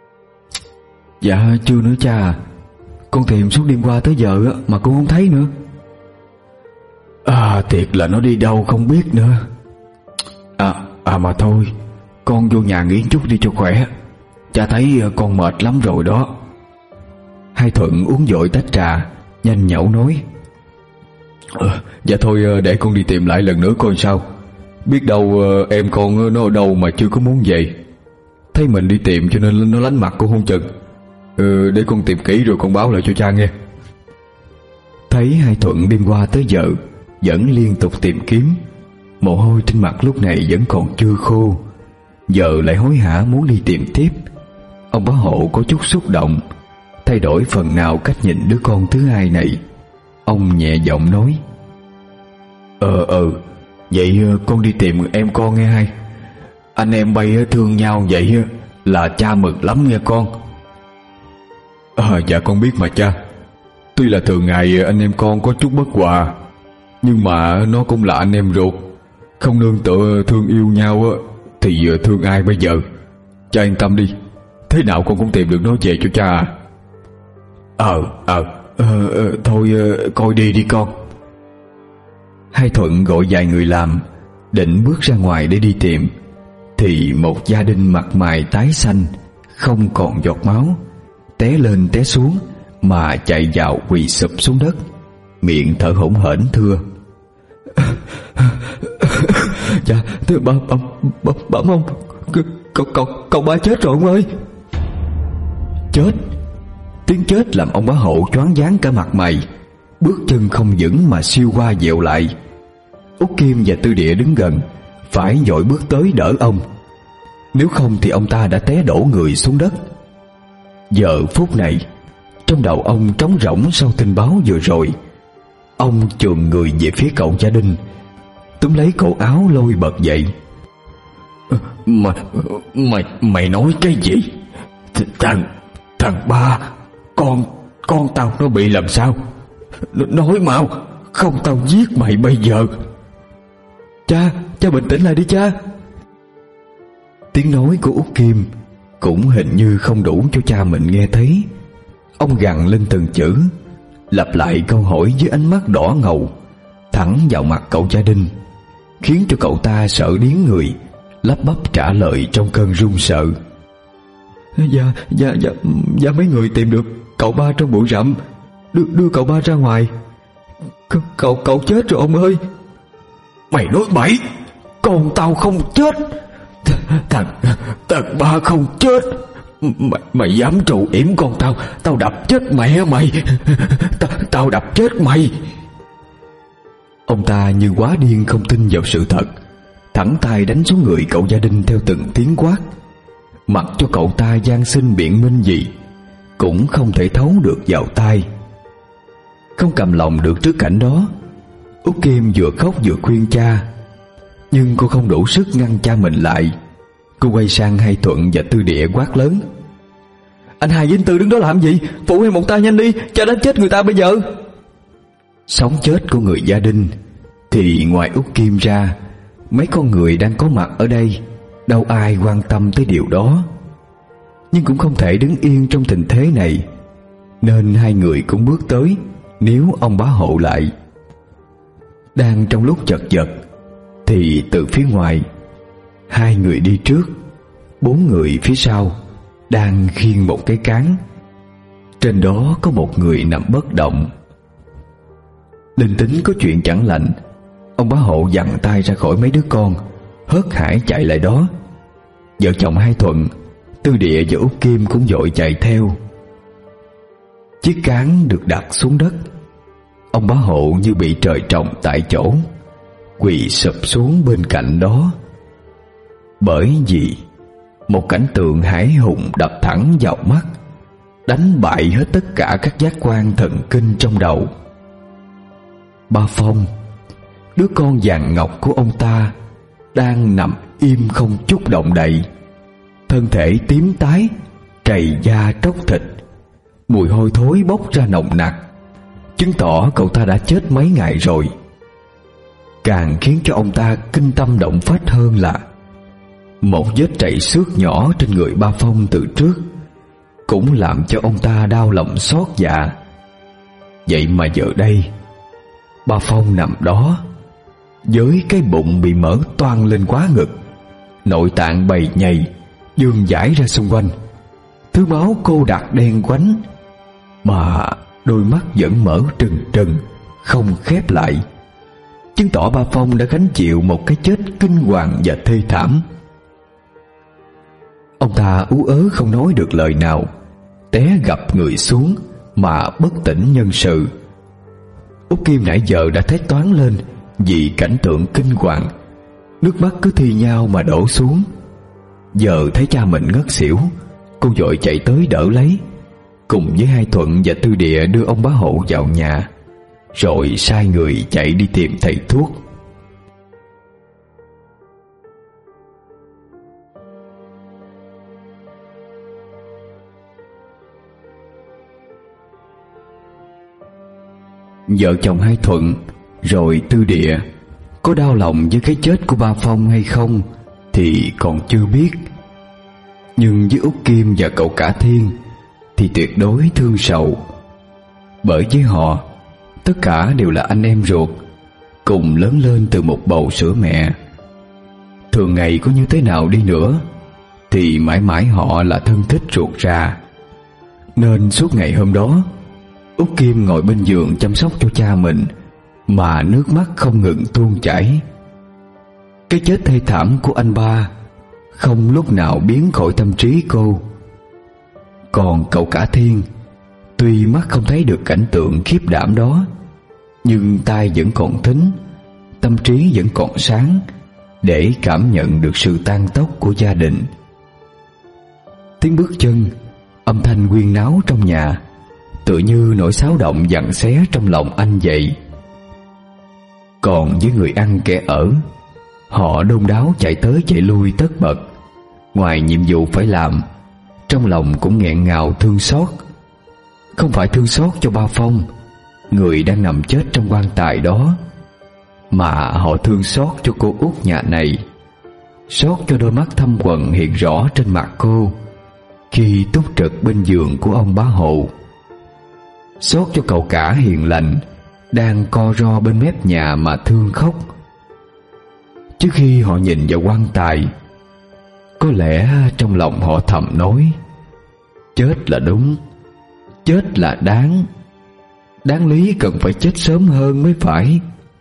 Dạ chưa nữa cha, con tìm suốt đêm qua tới giờ mà con không thấy nữa. À thiệt là nó đi đâu không biết nữa. À, à mà thôi, con vô nhà nghỉ chút đi cho khỏe, cha thấy con mệt lắm rồi đó. Hai Thuận uống vội tách trà, nhanh nhẩu nói: à, Dạ thôi để con đi tìm lại lần nữa coi sao. Biết đâu em con nó ở đâu mà chưa có muốn về, thấy mình đi tìm cho nên nó lánh mặt cũng không chừng. Ừ, để con tìm kỹ rồi con báo lại cho cha nghe. Thấy Hai Thuận đêm qua tới giờ vẫn liên tục tìm kiếm, mồ hôi trên mặt lúc này vẫn còn chưa khô, giờ lại hối hả muốn đi tìm tiếp. Ông bá hộ có chút xúc động, thay đổi phần nào cách nhìn đứa con thứ hai này. Ông nhẹ giọng nói: Ờ ờ vậy con đi tìm em con nghe Hai. Anh em bay thương nhau vậy là cha mừng lắm nghe con. À, dạ con biết mà cha. Tuy là thường ngày anh em con có chút bất hòa, nhưng mà nó cũng là anh em ruột. Không nương tựa thương yêu nhau thì thương ai bây giờ. Cha yên tâm đi, thế nào con cũng tìm được nó về cho cha. Ờ ờ ờ, ờ thôi coi đi đi con. Hai Thuận gọi vài người làm, định bước ra ngoài để đi tìm, thì một gia đình mặt mày tái xanh, không còn giọt máu, té lên té xuống mà chạy vào quỳ sụp xuống đất, miệng thở hổn hển thưa: Dạ thưa bà bà bà bẩm ông, cậu cậu cậu ba chết rồi ông ơi. Chết? Tiếng chết làm ông bá Hộ choáng váng cả mặt mày, bước chân không vững mà siêu qua dẹo lại. Út Kim và Tư Địa đứng gần, phải vội bước tới đỡ ông, nếu không thì ông ta đã té đổ người xuống đất. Giờ phút này trong đầu ông trống rỗng sau tin báo vừa rồi. Ông chườm người về phía cậu Gia Đình, túm lấy cổ áo lôi bật dậy. Mà mày mày nói cái gì? Thằng thằng ba con con tao nó bị làm sao? Nói mau, không tao giết mày bây giờ. Cha, cha bình tĩnh lại đi cha. Tiếng nói của Út Kim cũng hình như không đủ cho cha mình nghe thấy. Ông gằn lên từng chữ, lặp lại câu hỏi với ánh mắt đỏ ngầu thẳng vào mặt cậu Gia Đình, khiến cho cậu ta sợ điếng người, lắp bắp trả lời trong cơn run sợ. Dạ, dạ, dạ, dạ mấy người tìm được cậu ba trong bụi rậm, đưa, đưa cậu ba ra ngoài. C- cậu cậu chết rồi ông ơi. Mày nói bậy, con tao không chết. Thằng thằng ba không chết. Mày, mày dám trù yểm con tao, tao đập chết mẹ mày. Tao, tao đập chết mày. Ông ta như quá điên không tin vào sự thật, thẳng tay đánh xuống người cậu Gia Đình theo từng tiếng quát. Mặc cho cậu ta van xin biện minh gì cũng không thể thấu được vào tai. Không cầm lòng được trước cảnh đó, Út Kim vừa khóc vừa khuyên cha, nhưng cô không đủ sức ngăn cha mình lại. Cô quay sang Hai Thuận và Tư Địa quát lớn: Anh Hai với anh Tư đứng đó làm gì? Phụ em một tay nhanh đi, cha đánh chết người ta bây giờ. Sống chết của người Gia Đình thì ngoài Út Kim ra, mấy con người đang có mặt ở đây đâu ai quan tâm tới điều đó. Nhưng cũng không thể đứng yên trong tình thế này, nên hai người cũng bước tới níu ông bá Hộ lại. Đang trong lúc chật vật thì từ phía ngoài, hai người đi trước, bốn người phía sau đang khiêng một cái cán. Trên đó có một người nằm bất động. Linh tính có chuyện chẳng lành, ông bá Hộ giằng tay ra khỏi mấy đứa con, hớt hải chạy lại đó. Vợ chồng Hai Thuận, Tư Địa và Út Kim cũng vội chạy theo. Chiếc cán được đặt xuống đất. Ông bá Hộ như bị trời trồng tại chỗ, quỳ sụp xuống bên cạnh đó. Bởi vì một cảnh tượng hãi hùng đập thẳng vào mắt, đánh bại hết tất cả các giác quan thần kinh trong đầu. Ba Phong, đứa con vàng ngọc của ông ta, đang nằm im không chút động đậy, thân thể tím tái, trầy da tróc thịt, mùi hôi thối bốc ra nồng nặc, chứng tỏ cậu ta đã chết mấy ngày rồi. Càng khiến cho ông ta kinh tâm động phách hơn là một vết trầy xước nhỏ trên người Ba Phong từ trước cũng làm cho ông ta đau lòng xót dạ. Vậy mà giờ đây Ba Phong nằm đó với cái bụng bị mở toang lên quá ngực, nội tạng bầy nhầy dương dãi ra xung quanh, thứ máu cô đặc đen quánh, mà đôi mắt vẫn mở trừng trừng không khép lại, chứng tỏ Ba Phong đã gánh chịu một cái chết kinh hoàng và thê thảm. Ông ta ú ớ không nói được lời nào, té gập người xuống mà bất tỉnh nhân sự. Út Kim nãy giờ đã thét toáng lên vì cảnh tượng kinh hoàng, nước mắt cứ thi nhau mà đổ xuống. Giờ thấy cha mình ngất xỉu, cô vội chạy tới đỡ lấy, cùng với Hai Thuận và Tư Địa đưa ông bá Hộ vào nhà, rồi sai người chạy đi tìm thầy thuốc. Vợ chồng hai Thuận rồi Tư Địa có đau lòng với cái chết của ba Phong hay không thì còn chưa biết, nhưng với Út Kim và cậu cả Thiên thì tuyệt đối thương sầu. Bởi với họ, tất cả đều là anh em ruột, cùng lớn lên từ một bầu sữa mẹ. Thường ngày có như thế nào đi nữa thì mãi mãi họ là thân thích ruột rà. Nên suốt ngày hôm đó, Út Kim ngồi bên giường chăm sóc cho cha mình mà nước mắt không ngừng tuôn chảy. Cái chết thê thảm của anh ba không lúc nào biến khỏi tâm trí cô. Còn cậu cả Thiên, tuy mắt không thấy được cảnh tượng khiếp đảm đó, nhưng tai vẫn còn thính, tâm trí vẫn còn sáng để cảm nhận được sự tan tóc của gia đình. Tiếng bước chân, âm thanh huyên náo trong nhà tựa như nỗi xáo động giằng xé trong lòng anh vậy. Còn với người ăn kẻ ở, họ đôn đáo chạy tới chạy lui tất bật. Ngoài nhiệm vụ phải làm, trong lòng cũng nghẹn ngào thương xót. Không phải thương xót cho ba Phong, người đang nằm chết trong quan tài đó, mà họ thương xót cho cô út nhà này, xót cho đôi mắt thâm quầng hiện rõ trên mặt cô khi túc trực bên giường của ông bá Hộ, xót cho cậu cả hiền lành đang co ro bên mép nhà mà thương khóc. Trước khi họ nhìn vào quan tài, có lẽ trong lòng họ thầm nói: chết là đúng, chết là đáng, đáng lý cần phải chết sớm hơn mới phải.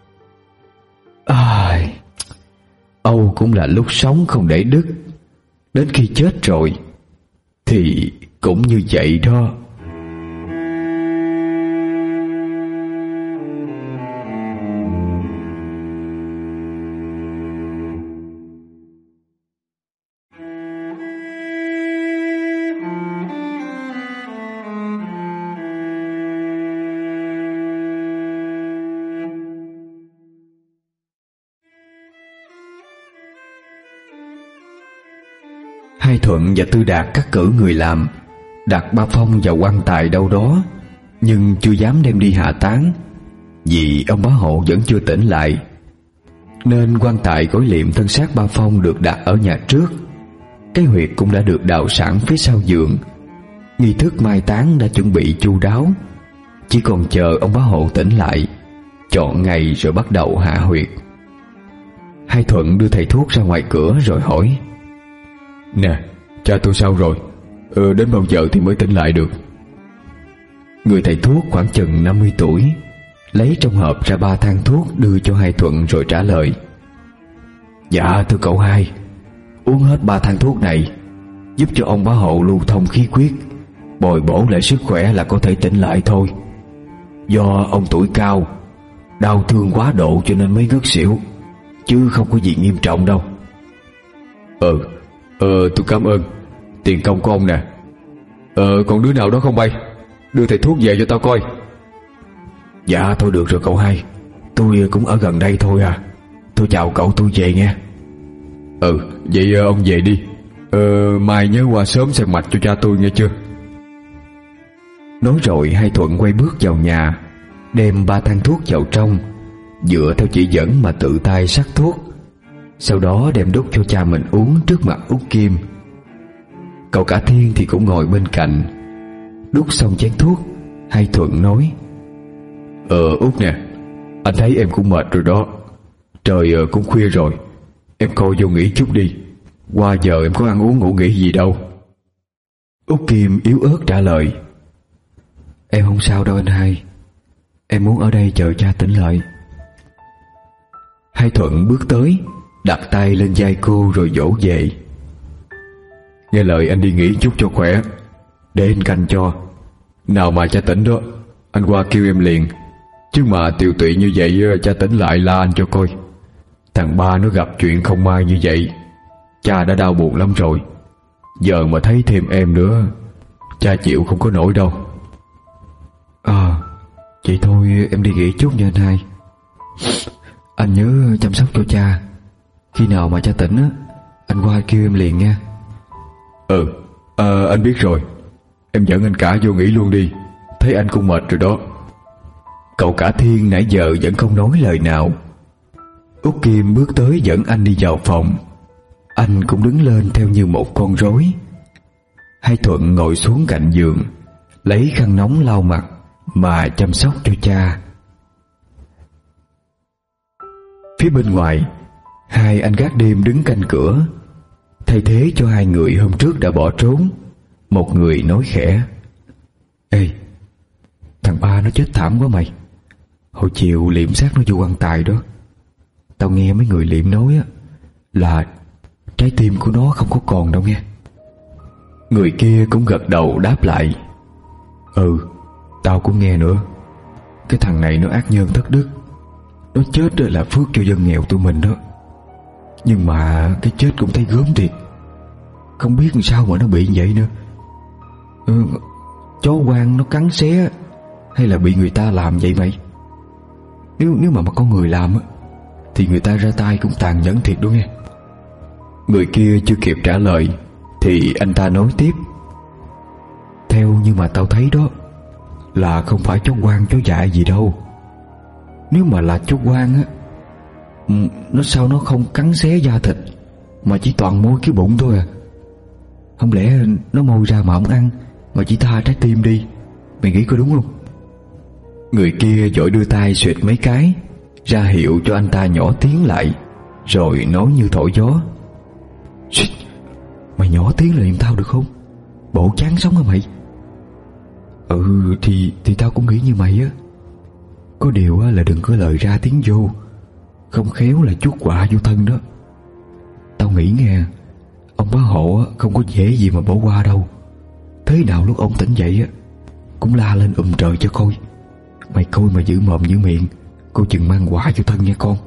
Ai, Âu cũng là lúc sống không để đứt, đến khi chết rồi thì cũng như vậy đó. Hai Thuận và Tư Đạt cắt cử người làm, đặt ba Phong vào quan tài đâu đó, nhưng chưa dám đem đi hạ táng, vì ông bá Hộ vẫn chưa tỉnh lại. Nên quan tài gối liệm thân xác ba Phong được đặt ở nhà trước. Cái huyệt cũng đã được đào sẵn phía sau giường. Nghi thức mai táng đã chuẩn bị chu đáo, chỉ còn chờ ông bá Hộ tỉnh lại, chọn ngày rồi bắt đầu hạ huyệt. Hai Thuận đưa thầy thuốc ra ngoài cửa rồi hỏi: nè, cha tôi sao rồi? Ừ, đến bao giờ thì mới tỉnh lại được? Người thầy thuốc khoảng chừng năm mươi tuổi lấy trong hộp ra ba thang thuốc đưa cho Hai Thuận rồi trả lời: dạ thưa cậu hai, uống hết ba thang thuốc này giúp cho ông bá Hộ lưu thông khí huyết, bồi bổ lại sức khỏe là có thể tỉnh lại thôi. Do ông tuổi cao, đau thương quá độ cho nên mới ngất xỉu, chứ không có gì nghiêm trọng đâu. Ừ, Ờ tôi cảm ơn, tiền công của ông nè. Ờ còn đứa nào đó không bay? Đưa thầy thuốc về cho tao coi. Dạ thôi được rồi cậu hai, tôi cũng ở gần đây thôi à. Tôi chào cậu, tôi về nghe. Ừ vậy ông về đi. Ờ mai nhớ qua sớm xem mạch cho cha tôi nghe chưa. Nói rồi Hai Thuận quay bước vào nhà, đem ba thang thuốc vào trong, dựa theo chỉ dẫn mà tự tay sắc thuốc, sau đó đem đút cho cha mình uống trước mặt Út Kim. Cậu cả Thiên thì cũng ngồi bên cạnh. Đút xong chén thuốc, Hai Thuận nói: Ờ Út nè, anh thấy em cũng mệt rồi đó, trời cũng khuya rồi, em coi vô nghỉ chút đi, qua giờ em có ăn uống ngủ nghỉ gì đâu. Út Kim yếu ớt trả lời: Em không sao đâu anh hai, em muốn ở đây chờ cha tỉnh lại. Hai Thuận bước tới, đặt tay lên vai cô rồi dỗ về: Nghe lời anh đi nghỉ chút cho khỏe, để anh canh cho. Nào mà cha tỉnh đó, anh qua kêu em liền, chứ mà tiều tụy như vậy cha tỉnh lại la anh cho coi. Thằng ba nó gặp chuyện không may như vậy, cha đã đau buồn lắm rồi, giờ mà thấy thêm em nữa, cha chịu không có nổi đâu. À, vậy thôi em đi nghỉ chút nha anh hai. Anh nhớ chăm sóc cho cha, khi nào mà cha tỉnh á, anh qua kêu em liền nha. Ừ, à, anh biết rồi. Em dẫn anh cả vô nghỉ luôn đi, thấy anh cũng mệt rồi đó. Cậu cả Thiên nãy giờ vẫn không nói lời nào. Út Kim bước tới dẫn anh đi vào phòng. Anh cũng đứng lên theo như một con rối. Hai Thuận ngồi xuống cạnh giường, lấy khăn nóng lau mặt mà chăm sóc cho cha. Phía bên ngoài, hai anh gác đêm đứng canh cửa, thay thế cho hai người hôm trước đã bỏ trốn. Một người nói khẽ: "Ê, thằng ba nó chết thảm quá mày. Hồi chiều liệm xác nó vô quan tài đó. Tao nghe mấy người liệm nói á, là trái tim của nó không có còn đâu nghe." Người kia cũng gật đầu đáp lại: "Ừ, tao cũng nghe nữa. Cái thằng này nó ác nhân thất đức. Nó chết là phước cho dân nghèo tụi mình đó. Nhưng mà cái chết cũng thấy gớm thiệt. Không biết làm sao mà nó bị vậy nữa. ừ, Chó hoang nó cắn xé, hay là bị người ta làm vậy mày? Nếu nếu mà mà có người làm á, thì người ta ra tay cũng tàn nhẫn thiệt đó nghe." Người kia chưa kịp trả lời thì anh ta nói tiếp: "Theo như mà tao thấy đó, là không phải chó hoang chó dại gì đâu. Nếu mà là chó hoang á, nó sao nó không cắn xé da thịt, mà chỉ toàn môi cái bụng thôi à? Không lẽ nó môi ra mà không ăn, mà chỉ tha trái tim đi? Mày nghĩ có đúng không?" Người kia vội đưa tay xịt mấy cái, ra hiệu cho anh ta nhỏ tiếng lại, rồi nói như thổi gió: "Xịt, mày nhỏ tiếng lại giùm tao được không? Bộ chán sống hả mày?" "Ừ thì thì tao cũng nghĩ như mày á. Có điều á là đừng có lời ra tiếng vô, không khéo là chuốc họa vô thân đó. Tao nghĩ nghe, ông bá hộ á không có dễ gì mà bỏ qua đâu. Thế nào lúc ông tỉnh dậy á cũng la lên um trời cho coi. Mày coi mà giữ mồm giữ miệng, cô chừng mang họa vô thân nha con."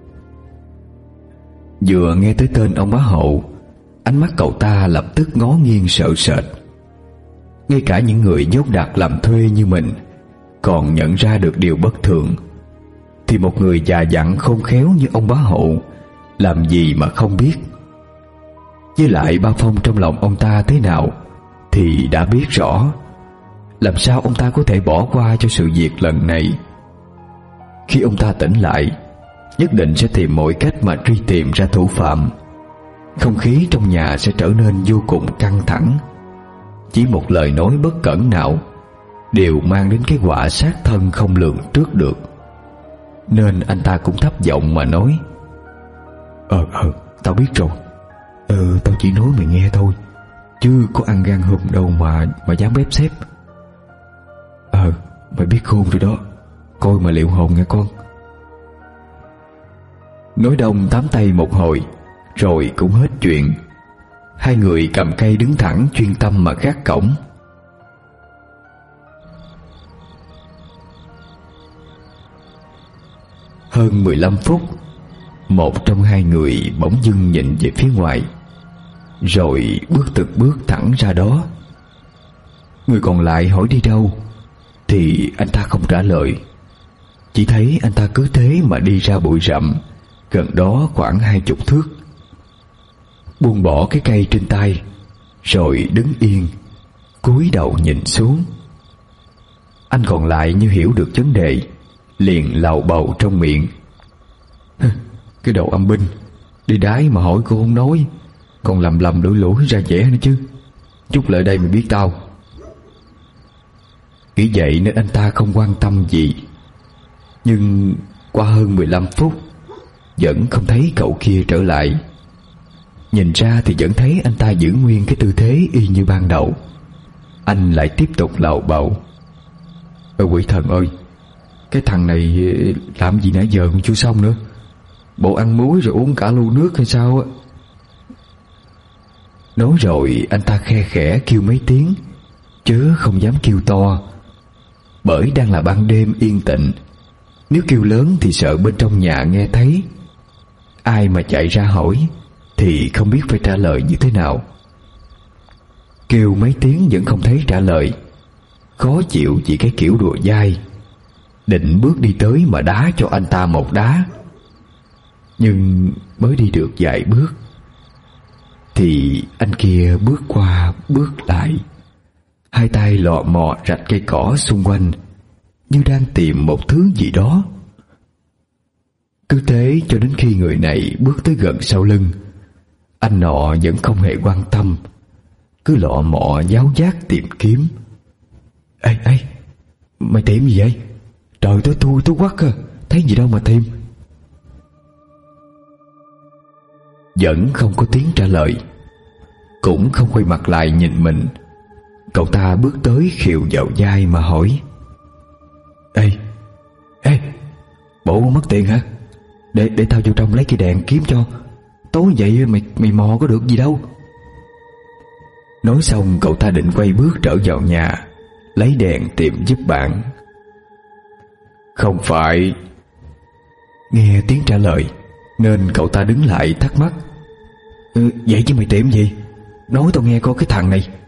Vừa nghe tới tên ông bá hộ, ánh mắt cậu ta lập tức ngó nghiêng sợ sệt. Ngay cả những người dốt đặt làm thuê như mình còn nhận ra được điều bất thường, thì một người già dặn khôn khéo như ông bá hộ làm gì mà không biết. Với lại Ba Phong trong lòng ông ta thế nào thì đã biết rõ. Làm sao ông ta có thể bỏ qua cho sự việc lần này? Khi ông ta tỉnh lại, nhất định sẽ tìm mọi cách mà truy tìm ra thủ phạm. Không khí trong nhà sẽ trở nên vô cùng căng thẳng. Chỉ một lời nói bất cẩn nào đều mang đến cái họa sát thân không lường trước được. Nên anh ta cũng thấp giọng mà nói: Ờ ờ tao biết rồi. Ừ tao chỉ nói mày nghe thôi, chứ có ăn gan hùm đâu mà mà dám bếp xếp. Ờ mày biết khôn rồi đó, coi mà liệu hồn nghe con. Nói đông tám tay một hồi rồi cũng hết chuyện. Hai người cầm cây đứng thẳng chuyên tâm mà gác cổng. Hơn mười lăm phút, một trong hai người bỗng dưng nhìn về phía ngoài, rồi bước từng bước thẳng ra đó. Người còn lại hỏi đi đâu thì anh ta không trả lời. Chỉ thấy anh ta cứ thế mà đi ra bụi rậm gần đó khoảng hai chục thước, buông bỏ cái cây trên tay, rồi đứng yên, cúi đầu nhìn xuống. Anh còn lại như hiểu được vấn đề, liền lầu bầu trong miệng: Cái đầu âm binh, đi đái mà hỏi cô không nói, còn lầm lầm lủi lủi ra vẻ nữa chứ. Chút lại đây mày biết tao. Nghĩ vậy nên anh ta không quan tâm gì. Nhưng qua hơn mười lăm phút vẫn không thấy cậu kia trở lại. Nhìn ra thì vẫn thấy anh ta giữ nguyên cái tư thế y như ban đầu. Anh lại tiếp tục lầu bầu: Ơ quỷ thần ơi, cái thằng này làm gì nãy giờ còn chưa xong nữa. Bộ ăn muối rồi uống cả lu nước hay sao á. Nói rồi anh ta khe khẽ kêu mấy tiếng, chớ không dám kêu to, bởi đang là ban đêm yên tĩnh. Nếu kêu lớn thì sợ bên trong nhà nghe thấy. Ai mà chạy ra hỏi thì không biết phải trả lời như thế nào. Kêu mấy tiếng vẫn không thấy trả lời, khó chịu vì cái kiểu đùa dai, định bước đi tới mà đá cho anh ta một đá. Nhưng mới đi được vài bước thì anh kia bước qua bước lại, hai tay lọ mò rạch cây cỏ xung quanh, như đang tìm một thứ gì đó. Cứ thế cho đến khi người này bước tới gần sau lưng, anh nọ vẫn không hề quan tâm, cứ lọ mọ giáo giác tìm kiếm. Ê, ê, mày tìm gì vậy? Trời tối thui tối quắc à, thấy gì đâu mà tìm. Vẫn không có tiếng trả lời, cũng không quay mặt lại nhìn mình. Cậu ta bước tới khều vào vai mà hỏi: Ê, ê, bộ mất tiền hả? Để để tao vô trong lấy cây đèn kiếm cho. Tối vậy mày mày mò có được gì đâu. Nói xong cậu ta định quay bước trở vào nhà, lấy đèn tìm giúp bạn. Không phải. Nghe tiếng trả lời nên cậu ta đứng lại thắc mắc: ừ, vậy chứ mày tìm gì? Nói tao nghe coi cái thằng này.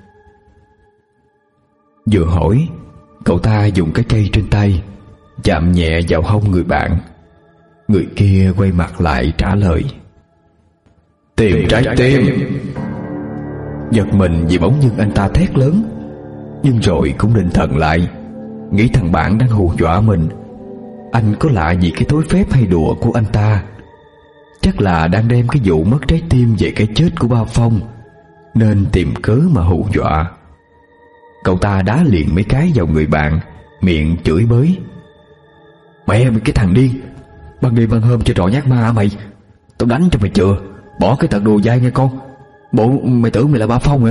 Vừa hỏi, cậu ta dùng cái cây trên tay chạm nhẹ vào hông người bạn. Người kia quay mặt lại trả lời: Tìm trái tim. Giật mình vì bỗng dưng anh ta thét lớn, nhưng rồi cũng định thần lại, nghĩ thằng bạn đang hù dọa mình. Anh có lạ gì cái thói phép hay đùa của anh ta? Chắc là đang đem cái vụ mất trái tim về cái chết của Ba Phong, nên tìm cớ mà hù dọa. Cậu ta đá liền mấy cái vào người bạn, miệng chửi bới: Mẹ mày cái thằng điên, ban đêm ban hôm cho trò nhát ma hả mày? Tao đánh cho mày chừa, bỏ cái tật đùa dai nghe con. Bộ mày tưởng mày là Ba Phong hả?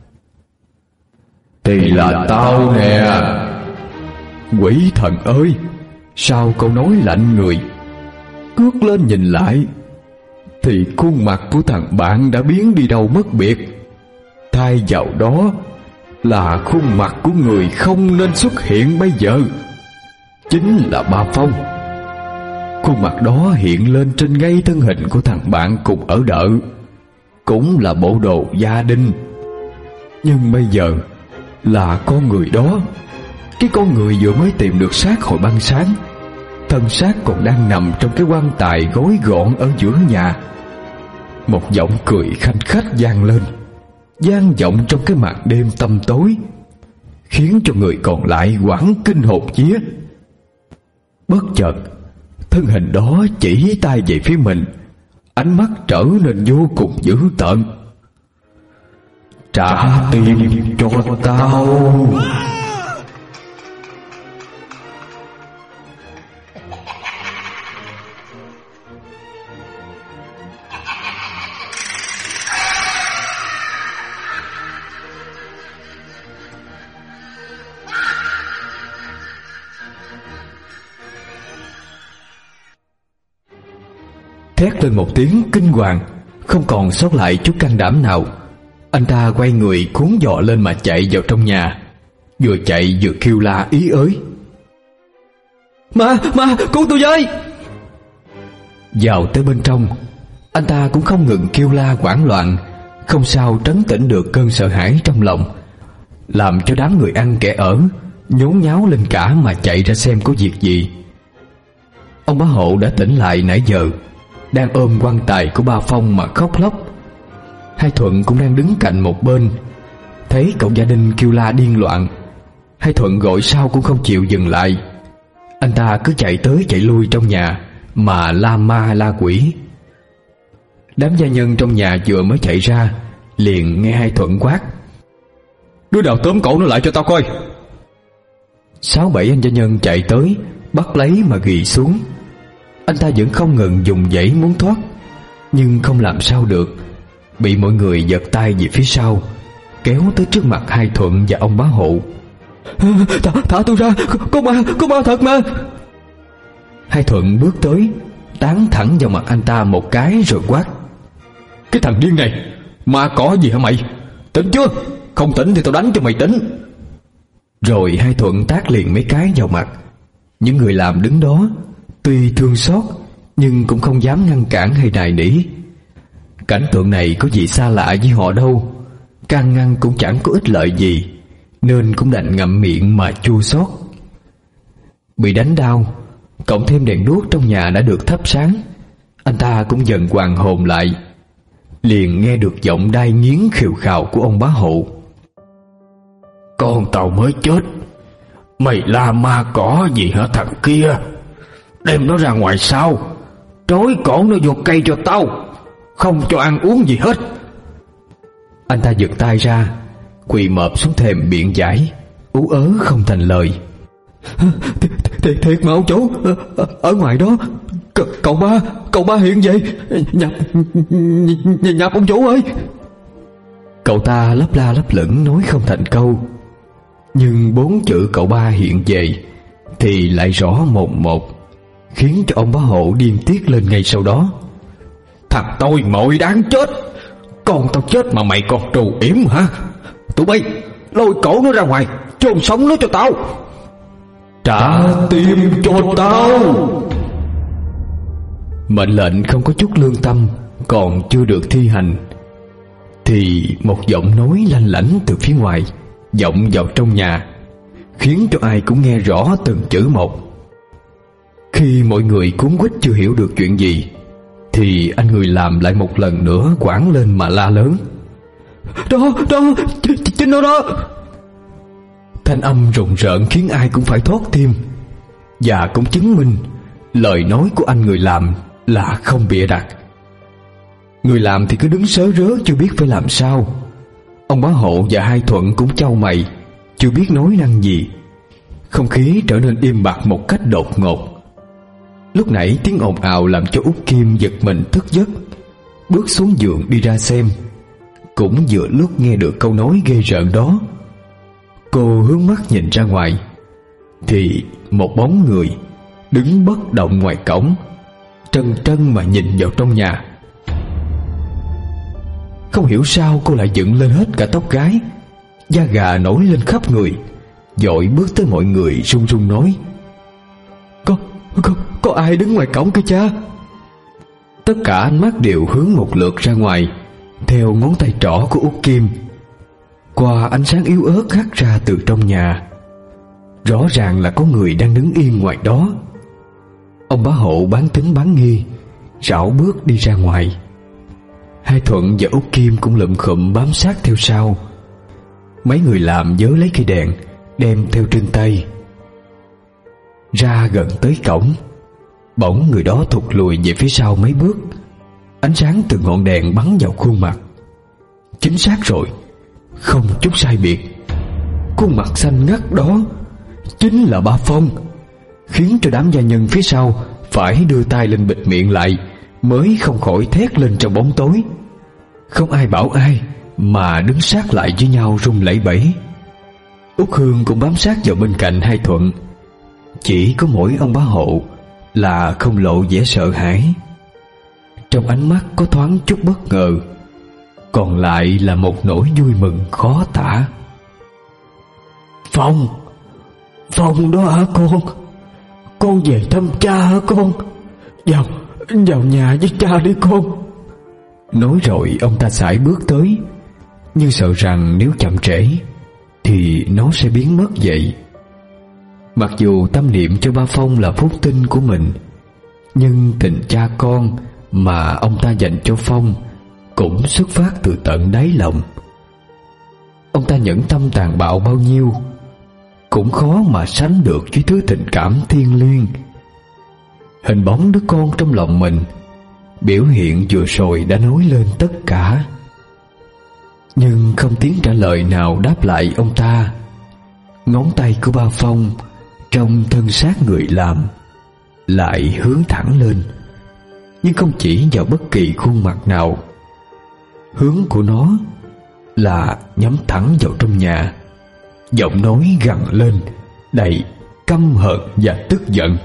Thì là tao nè. Quỷ thần ơi, sao câu nói lạnh người? Cước lên nhìn lại thì khuôn mặt của thằng bạn đã biến đi đâu mất biệt. Thay vào đó là khuôn mặt của người không nên xuất hiện bây giờ, chính là Ba Phong. Khuôn mặt đó hiện lên trên ngay thân hình của thằng bạn cùng ở đợ, cũng là bộ đồ gia đình. Nhưng bây giờ là con người đó, cái con người vừa mới tìm được xác hồi ban sáng. Thân xác còn đang nằm trong cái quan tài gói gọn ở giữa nhà. Một giọng cười khanh khách vang lên, vang vọng trong cái màn đêm tăm tối, khiến cho người còn lại hoảng kinh hồn vía. Bất chợt, thân hình đó chỉ tay về phía mình, ánh mắt trở nên vô cùng dữ tợn. Trả tiền cho tao. Thét lên một tiếng kinh hoàng, không còn sót lại chút can đảm nào. Anh ta quay người cuốn giò lên mà chạy vào trong nhà, vừa chạy vừa kêu la ý ới: Ma, ma, cứu tôi với! Vào tới bên trong, anh ta cũng không ngừng kêu la hoảng loạn, không sao trấn tĩnh được cơn sợ hãi trong lòng, làm cho đám người ăn kẻ ở nhốn nháo lên cả mà chạy ra xem có việc gì. Ông bá hộ đã tỉnh lại nãy giờ, đang ôm quan tài của Ba Phong mà khóc lóc. Hai Thuận cũng đang đứng cạnh một bên, thấy cậu gia đình kêu la điên loạn. Hai Thuận gọi sao cũng không chịu dừng lại. Anh ta cứ chạy tới chạy lui trong nhà mà la ma la quỷ. Đám gia nhân trong nhà vừa mới chạy ra, liền nghe Hai Thuận quát: Đứa nào tóm cổ nó lại cho tao coi. Sáu bảy anh gia nhân chạy tới bắt lấy mà ghì xuống. Anh ta vẫn không ngừng dùng dãy muốn thoát, nhưng không làm sao được, bị mọi người giật tay về phía sau, kéo tới trước mặt Hai Thuận và ông bá hộ. Thả, thả tôi ra, có ma, có ma thật mà. Hai Thuận bước tới, tán thẳng vào mặt anh ta một cái rồi quát: Cái thằng điên này, ma có gì hả mày? Tỉnh chưa? Không tỉnh thì tao đánh cho mày tỉnh. Rồi Hai Thuận tát liền mấy cái vào mặt. Những người làm đứng đó tuy thương xót nhưng cũng không dám ngăn cản hay nài nỉ. Cảnh tượng này có gì xa lạ với họ đâu, can ngăn cũng chẳng có ích lợi gì, nên cũng đành ngậm miệng mà chua xót. Bị đánh đau, cộng thêm đèn đuốc trong nhà đã được thắp sáng, anh ta cũng dần hoàn hồn lại. Liền nghe được giọng đai nghiến khều khào của ông bá hộ: Con tao mới chết Mày la ma cỏ gì hả thằng kia? Đem nó ra ngoài sau, trói cổ nó vô cây cho tao, không cho ăn uống gì hết. Anh ta giật tay ra, quỳ mọp xuống thềm biện giải, ú ớ không thành lời. Thiệt, thiệt mà ông chủ, ở ngoài đó cậu ba, cậu ba hiện vậy, nhập nhập ông chủ ơi. Cậu ta lấp la lấp lửng nói không thành câu, nhưng bốn chữ cậu ba hiện về thì lại rõ mồn một, khiến cho ông bá hộ điên tiết lên ngay sau đó. Thằng tôi mội đáng chết, con tao chết mà mày còn trù yểm hả? Tụi bay lôi cổ nó ra ngoài, chôn sống nó cho tao. Trả tim cho tao. Mệnh lệnh không có chút lương tâm còn chưa được thi hành thì một giọng nói lanh lảnh từ phía ngoài vọng vào trong nhà, khiến cho ai cũng nghe rõ từng chữ một. Khi mọi người cuống quýt chưa hiểu được chuyện gì thì anh người làm lại một lần nữa quảng lên mà la lớn: Đó, đó, chính nó đó. Thanh âm rùng rợn khiến ai cũng phải thốt tim, và cũng chứng minh lời nói của anh người làm là không bịa đặt. Người làm thì cứ đứng sớ rớ chưa biết phải làm sao. Ông bá hộ và hai Thuận cũng chau mày, chưa biết nói năng gì. Không khí trở nên im bặt một cách đột ngột. Lúc nãy tiếng ồn ào làm cho Út Kim giật mình thức giấc, bước xuống giường đi ra xem. Cũng vừa lúc nghe được câu nói ghê rợn đó. Cô hướng mắt nhìn ra ngoài thì một bóng người đứng bất động ngoài cổng, trân trân mà nhìn vào trong nhà. Không hiểu sao cô lại dựng lên hết cả tóc gái, da gà nổi lên khắp người, vội bước tới mọi người run run nói: Có, có, có ai đứng ngoài cổng kìa cha? Tất cả ánh mắt đều hướng một lượt ra ngoài, theo ngón tay trỏ của Út Kim. Qua ánh sáng yếu ớt hắt ra từ trong nhà, rõ ràng là có người đang đứng yên ngoài đó. Ông bá hộ bán tín bán nghi, rảo bước đi ra ngoài. Hai Thuận và Út Kim cũng lụm khụm bám sát theo sau. Mấy người làm vớ lấy cây đèn đem theo trên tay. Ra gần tới cổng, bỗng người đó thụt lùi về phía sau mấy bước. Ánh sáng từ ngọn đèn bắn vào khuôn mặt. Chính xác rồi, không chút sai biệt. Khuôn mặt xanh ngắt đó chính là ba Phong, khiến cho đám gia nhân phía sau phải đưa tay lên bịt miệng lại, mới không khỏi thét lên trong bóng tối. Không ai bảo ai mà đứng sát lại với nhau run lẩy bẩy. Út Hương cũng bám sát vào bên cạnh hai Thuận. Chỉ có mỗi ông bá hộ là không lộ vẻ sợ hãi. Trong ánh mắt có thoáng chút bất ngờ, còn lại là một nỗi vui mừng khó tả. Phong, Phong đó hả con? Con về thăm cha hả con? Vào, vào nhà với cha đi con. Nói rồi ông ta sải bước tới, nhưng sợ rằng nếu chậm trễ thì nó sẽ biến mất vậy. Mặc dù tâm niệm cho ba Phong là phúc tinh của mình, nhưng tình cha con mà ông ta dành cho Phong cũng xuất phát từ tận đáy lòng. Ông ta nhẫn tâm tàn bạo bao nhiêu cũng khó mà sánh được với thứ tình cảm thiêng liêng. Hình bóng đứa con trong lòng mình, biểu hiện vừa rồi đã nói lên tất cả. Nhưng không tiếng trả lời nào đáp lại ông ta. Ngón tay của ba Phong trong thân xác người làm lại hướng thẳng lên, nhưng không chỉ vào bất kỳ khuôn mặt nào. Hướng của nó là nhắm thẳng vào trong nhà. Giọng nói gằn lên đầy căm hận và tức giận: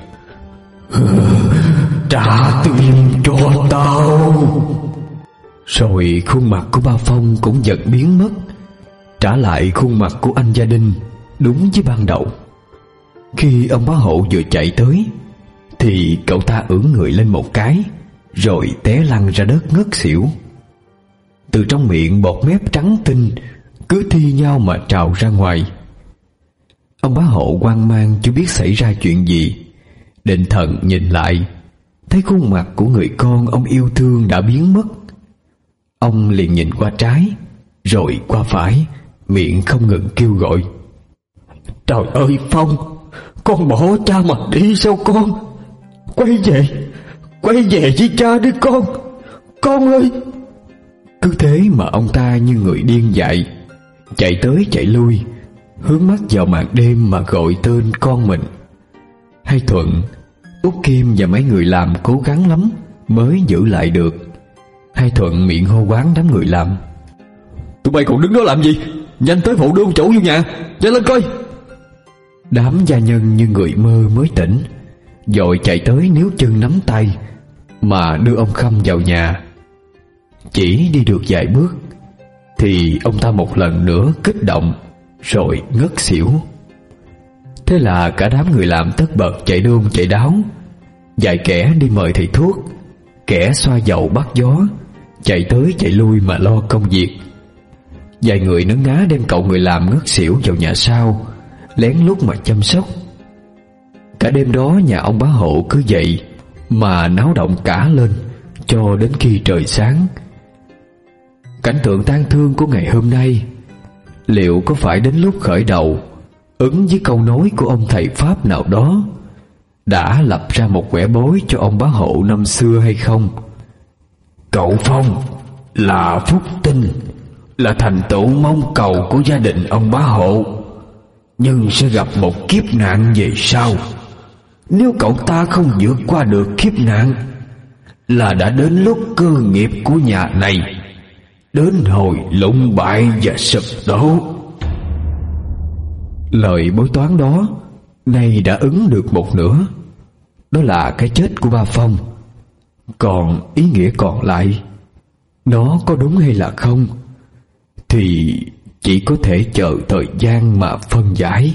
Trả tim cho tao. Rồi khuôn mặt của ba Phong cũng dần biến mất, trả lại khuôn mặt của anh Gia Đình đúng với ban đầu. Khi ông bá hộ vừa chạy tới thì cậu ta ưỡn người lên một cái, rồi té lăn ra đất ngất xỉu. Từ trong miệng bọt mép trắng tinh cứ thi nhau mà trào ra ngoài. Ông bá hộ hoang mang chưa biết xảy ra chuyện gì, định thần nhìn lại, thấy khuôn mặt của người con ông yêu thương đã biến mất. Ông liền nhìn qua trái rồi qua phải, miệng không ngừng kêu gọi: Trời ơi Phong, con bỏ cha mà đi sao con? Quay về, quay về với cha đi con, con ơi. Cứ thế mà ông ta như người điên dại, chạy tới chạy lui, hướng mắt vào màn đêm mà gọi tên con mình. Hai Thuận, Út Kim và mấy người làm cố gắng lắm mới giữ lại được. Hai Thuận miệng hô quán đám người làm: Tụi bay còn đứng đó làm gì? Nhanh tới phụ đưa ông chủ vô nhà, nhanh lên coi. Đám gia nhân như người mơ mới tỉnh, vội chạy tới níu chân nắm tay mà đưa ông Khâm vào nhà. Chỉ đi được vài bước thì ông ta một lần nữa kích động rồi ngất xỉu. Thế là cả đám người làm tất bật chạy đôn chạy đáo. Vài kẻ đi mời thầy thuốc, kẻ xoa dầu bắt gió, chạy tới chạy lui mà lo công việc. Vài người nấn ná đem cậu người làm ngất xỉu vào nhà sau, lén lút mà chăm sóc. Cả đêm đó nhà ông bá hộ cứ dậy mà náo động cả lên cho đến khi trời sáng. Cảnh tượng tang thương của ngày hôm nay liệu có phải đến lúc khởi đầu ứng với câu nói của ông thầy Pháp nào đó đã lập ra một quẻ bối cho ông bá hộ năm xưa hay không? Cậu Phong là phúc tinh, là thành tựu mong cầu của gia đình ông bá hộ, nhưng sẽ gặp một kiếp nạn về sau. Nếu cậu ta không vượt qua được kiếp nạn là đã đến lúc cơ nghiệp của nhà này đến hồi lụng bại và sụp đổ. Lời bói toán đó nay đã ứng được một nửa, đó là cái chết của ba Phong. Còn ý nghĩa còn lại, nó có đúng hay là không thì chỉ có thể chờ thời gian mà phân giải.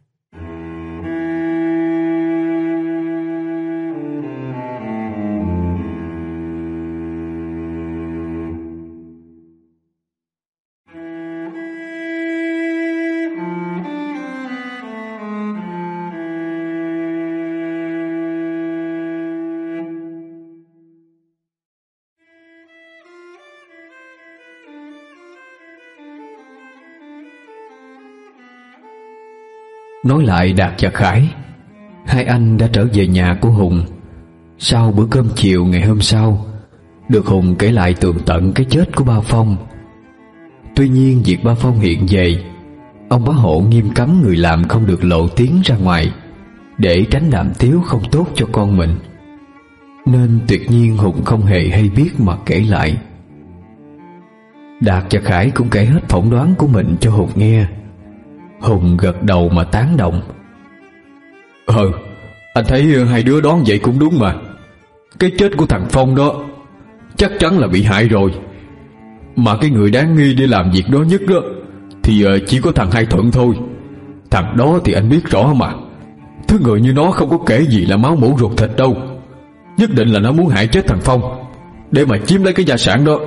Nói lại Đạt và Khải, hai anh đã trở về nhà của Hùng. Sau bữa cơm chiều ngày hôm sau, được Hùng kể lại tường tận cái chết của ba Phong. Tuy nhiên việc ba Phong hiện về, ông bá hộ nghiêm cấm người làm không được lộ tiếng ra ngoài, để tránh đàm tiếu không tốt cho con mình, nên tuyệt nhiên Hùng không hề hay biết mà kể lại. Đạt và Khải cũng kể hết phỏng đoán của mình cho Hùng nghe. Hùng gật đầu mà tán đồng: Ờ, anh thấy hai đứa đoán vậy cũng đúng mà. Cái chết của thằng Phong đó chắc chắn là bị hại rồi. Mà cái người đáng nghi để làm việc đó nhất đó thì chỉ có thằng Hai Thuận thôi. Thằng đó thì anh biết rõ mà, thứ người như nó không có kể gì là máu mủ ruột thịt đâu. Nhất định là nó muốn hại chết thằng Phong để mà chiếm lấy cái gia sản đó.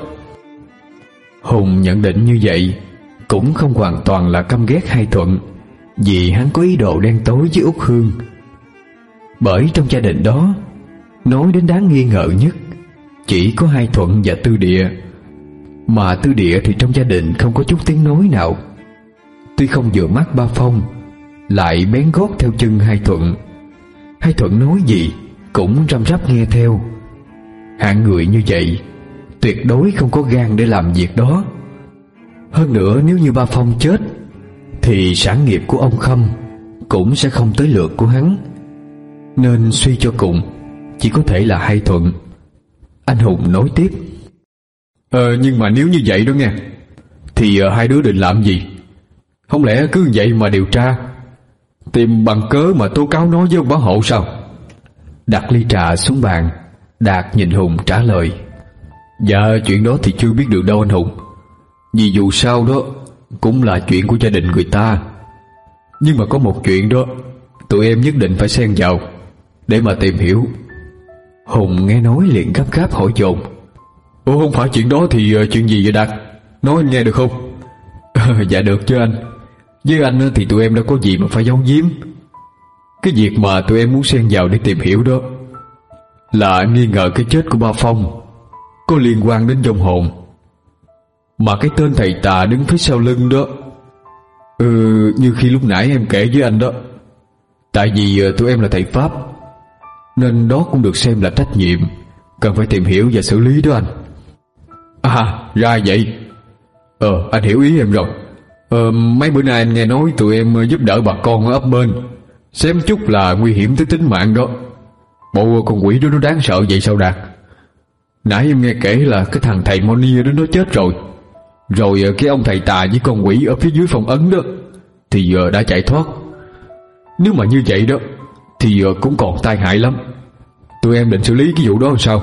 Hùng nhận định như vậy cũng không hoàn toàn là căm ghét Hai Thuận, vì hắn có ý đồ đen tối với Út Hương. Bởi trong gia đình đó, nói đến đáng nghi ngờ nhất chỉ có Hai Thuận và Tư Địa. Mà Tư Địa thì trong gia đình không có chút tiếng nói nào. Tuy không vừa mắt ba Phong, lại bén gót theo chân Hai Thuận. Hai Thuận nói gì cũng răm rắp nghe theo. Hạng người như vậy tuyệt đối không có gan để làm việc đó. Hơn nữa, nếu như ba Phong chết thì sản nghiệp của ông Khâm cũng sẽ không tới lượt của hắn, nên suy cho cùng chỉ có thể là Hai Thuận. Anh Hùng nói tiếp: Ờ nhưng mà nếu như vậy đó nghe, thì uh, hai đứa định làm gì? Không lẽ cứ vậy mà điều tra, tìm bằng cớ mà tố cáo nó với ông bá hộ sao? Đặt ly trà xuống bàn, Đạt nhìn Hùng trả lời: Dạ chuyện đó thì chưa biết được đâu anh Hùng, vì dù sao đó cũng là chuyện của gia đình người ta. Nhưng mà có một chuyện đó tụi em nhất định phải xen vào để mà tìm hiểu. Hùng nghe nói liền gấp gáp hỏi dồn: Ủa không phải chuyện đó thì uh, chuyện gì vậy Đạt? Nói anh nghe được không? Dạ được chứ anh. Với anh thì tụi em đâu có gì mà phải giấu giếm. Cái việc mà tụi em muốn xen vào để tìm hiểu đó là nghi ngờ cái chết của ba Phong có liên quan đến vong hồn. Mà cái tên thầy tà đứng phía sau lưng đó Ừ, như khi lúc nãy em kể với anh đó. Tại vì tụi em là thầy Pháp, nên đó cũng được xem là trách nhiệm cần phải tìm hiểu và xử lý đó anh. À, ra vậy. Ờ, anh hiểu ý em rồi. Ờ, mấy bữa nay anh nghe nói tụi em giúp đỡ bà con ở ấp bên, xém chút là nguy hiểm tới tính mạng đó. Bộ con quỷ đó nó đáng sợ vậy sao Đạt? Nãy em nghe kể là cái thằng thầy Monia đó nó chết rồi. Rồi cái ông thầy tà với con quỷ ở phía dưới phong ấn đó thì giờ đã chạy thoát. Nếu mà như vậy đó thì cũng còn tai hại lắm. Tụi em định xử lý cái vụ đó làm sao?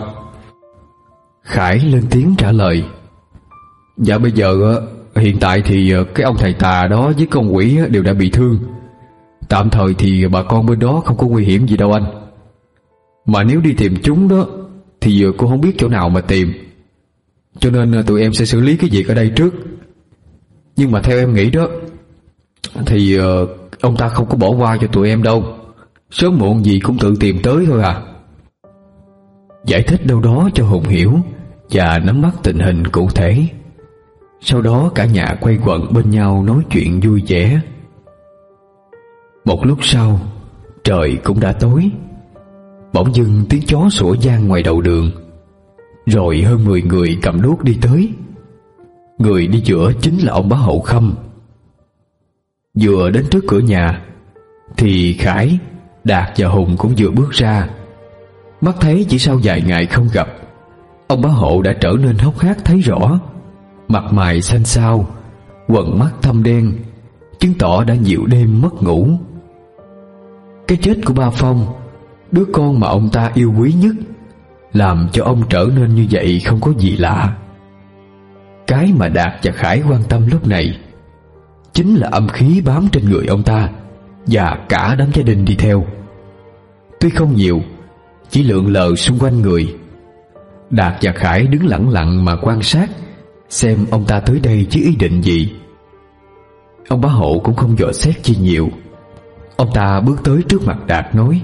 Khải lên tiếng trả lời. Dạ bây giờ hiện tại thì cái ông thầy tà đó với con quỷ đều đã bị thương. Tạm thời thì bà con bên đó không có nguy hiểm gì đâu anh. Mà nếu đi tìm chúng đó thì cô không biết chỗ nào mà tìm, cho nên tụi em sẽ xử lý cái việc ở đây trước. Nhưng mà theo em nghĩ đó thì uh, ông ta không có bỏ qua cho tụi em đâu. Sớm muộn gì cũng tự tìm tới thôi à. Giải thích đâu đó cho Hùng hiểu và nắm bắt tình hình cụ thể. Sau đó cả nhà quay quần bên nhau nói chuyện vui vẻ. Một lúc sau, trời cũng đã tối. Bỗng dưng tiếng chó sủa vang ngoài đầu đường. Rồi hơn mười người cầm đuốc đi tới. Người đi giữa chính là ông bá Hậu Khâm. Vừa đến trước cửa nhà thì Khải, Đạt và Hùng cũng vừa bước ra. Mắt thấy chỉ sau vài ngày không gặp, ông bá Hộ đã trở nên hốc hác thấy rõ. Mặt mày xanh xao, quầng mắt thâm đen, chứng tỏ đã nhiều đêm mất ngủ. Cái chết của ba Phong, đứa con mà ông ta yêu quý nhất, làm cho ông trở nên như vậy không có gì lạ. Cái mà Đạt và Khải quan tâm lúc này chính là âm khí bám trên người ông ta và cả đám gia đình đi theo. Tuy không nhiều, chỉ lượn lờ xung quanh người. Đạt và Khải đứng lặng lặng mà quan sát xem ông ta tới đây chứ ý định gì. Ông bá Hộ cũng không dò xét chi nhiều. Ông ta bước tới trước mặt Đạt nói: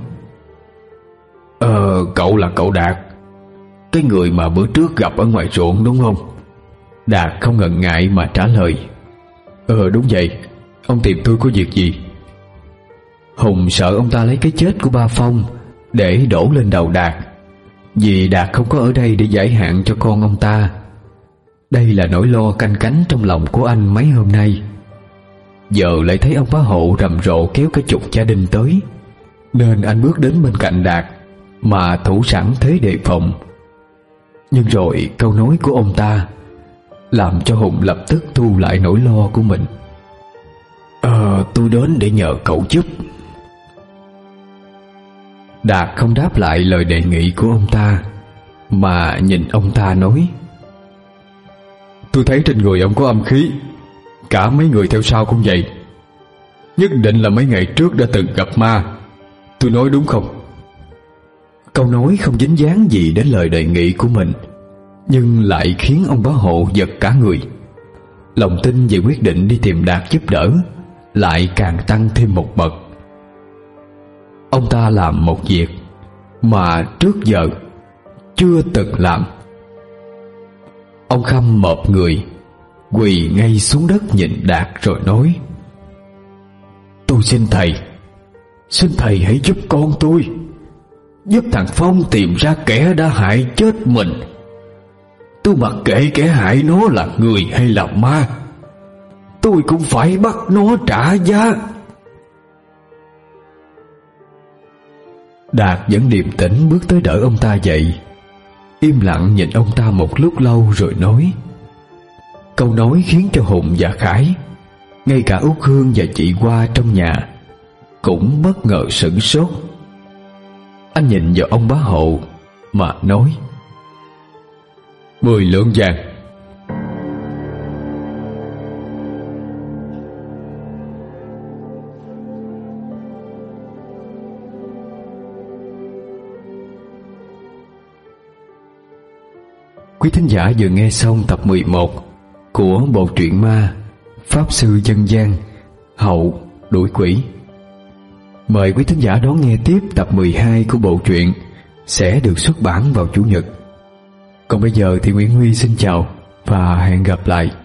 Ờ, cậu là cậu Đạt, cái người mà bữa trước gặp ở ngoài ruộng đúng không? Đạt không ngần ngại mà trả lời: Ờ đúng vậy, ông tìm tôi có việc gì? Hùng sợ ông ta lấy cái chết của ba Phong để đổ lên đầu Đạt, vì Đạt không có ở đây để giải hạn cho con ông ta. Đây là nỗi lo canh cánh trong lòng của anh mấy hôm nay. Giờ lại thấy ông bá Hộ rầm rộ kéo cả chục gia đình tới, nên anh bước đến bên cạnh Đạt mà thủ sẵn thế đề phòng. Nhưng rồi câu nói của ông ta làm cho Hùng lập tức thu lại nỗi lo của mình. Ờ, tôi đến để nhờ cậu giúp. Đạt không đáp lại lời đề nghị của ông ta, mà nhìn ông ta nói: Tôi thấy trên người ông có âm khí, cả mấy người theo sau cũng vậy. Nhất định là mấy ngày trước đã từng gặp ma. Tôi nói đúng không? Câu nói không dính dáng gì đến lời đề nghị của mình, nhưng lại khiến ông bá Hộ giật cả người. Lòng tin về quyết định đi tìm Đạt giúp đỡ lại càng tăng thêm một bậc. Ông ta làm một việc mà trước giờ chưa từng làm. Ông Khâm mộp người, quỳ ngay xuống đất nhìn Đạt rồi nói: Tôi xin thầy, xin thầy hãy giúp con tôi, giúp thằng Phong tìm ra kẻ đã hại chết mình. Tôi mặc kệ kẻ hại nó là người hay là ma, tôi cũng phải bắt nó trả giá. Đạt vẫn điềm tĩnh bước tới đỡ ông ta dậy, im lặng nhìn ông ta một lúc lâu rồi nói. Câu nói khiến cho Hùng và Khải, ngay cả Út Hương và chị Hoa trong nhà cũng bất ngờ sửng sốt. Anh nhìn vào ông bá Hộ mà nói: Mười lượng vàng. Quý thính giả vừa nghe xong tập mười một của bộ truyện ma Pháp Sư Dân Gian Hậu Đuổi Quỷ. Mời quý thính giả đón nghe tiếp tập mười hai của bộ truyện sẽ được xuất bản vào Chủ nhật. Còn bây giờ thì Nguyễn Huy xin chào và hẹn gặp lại.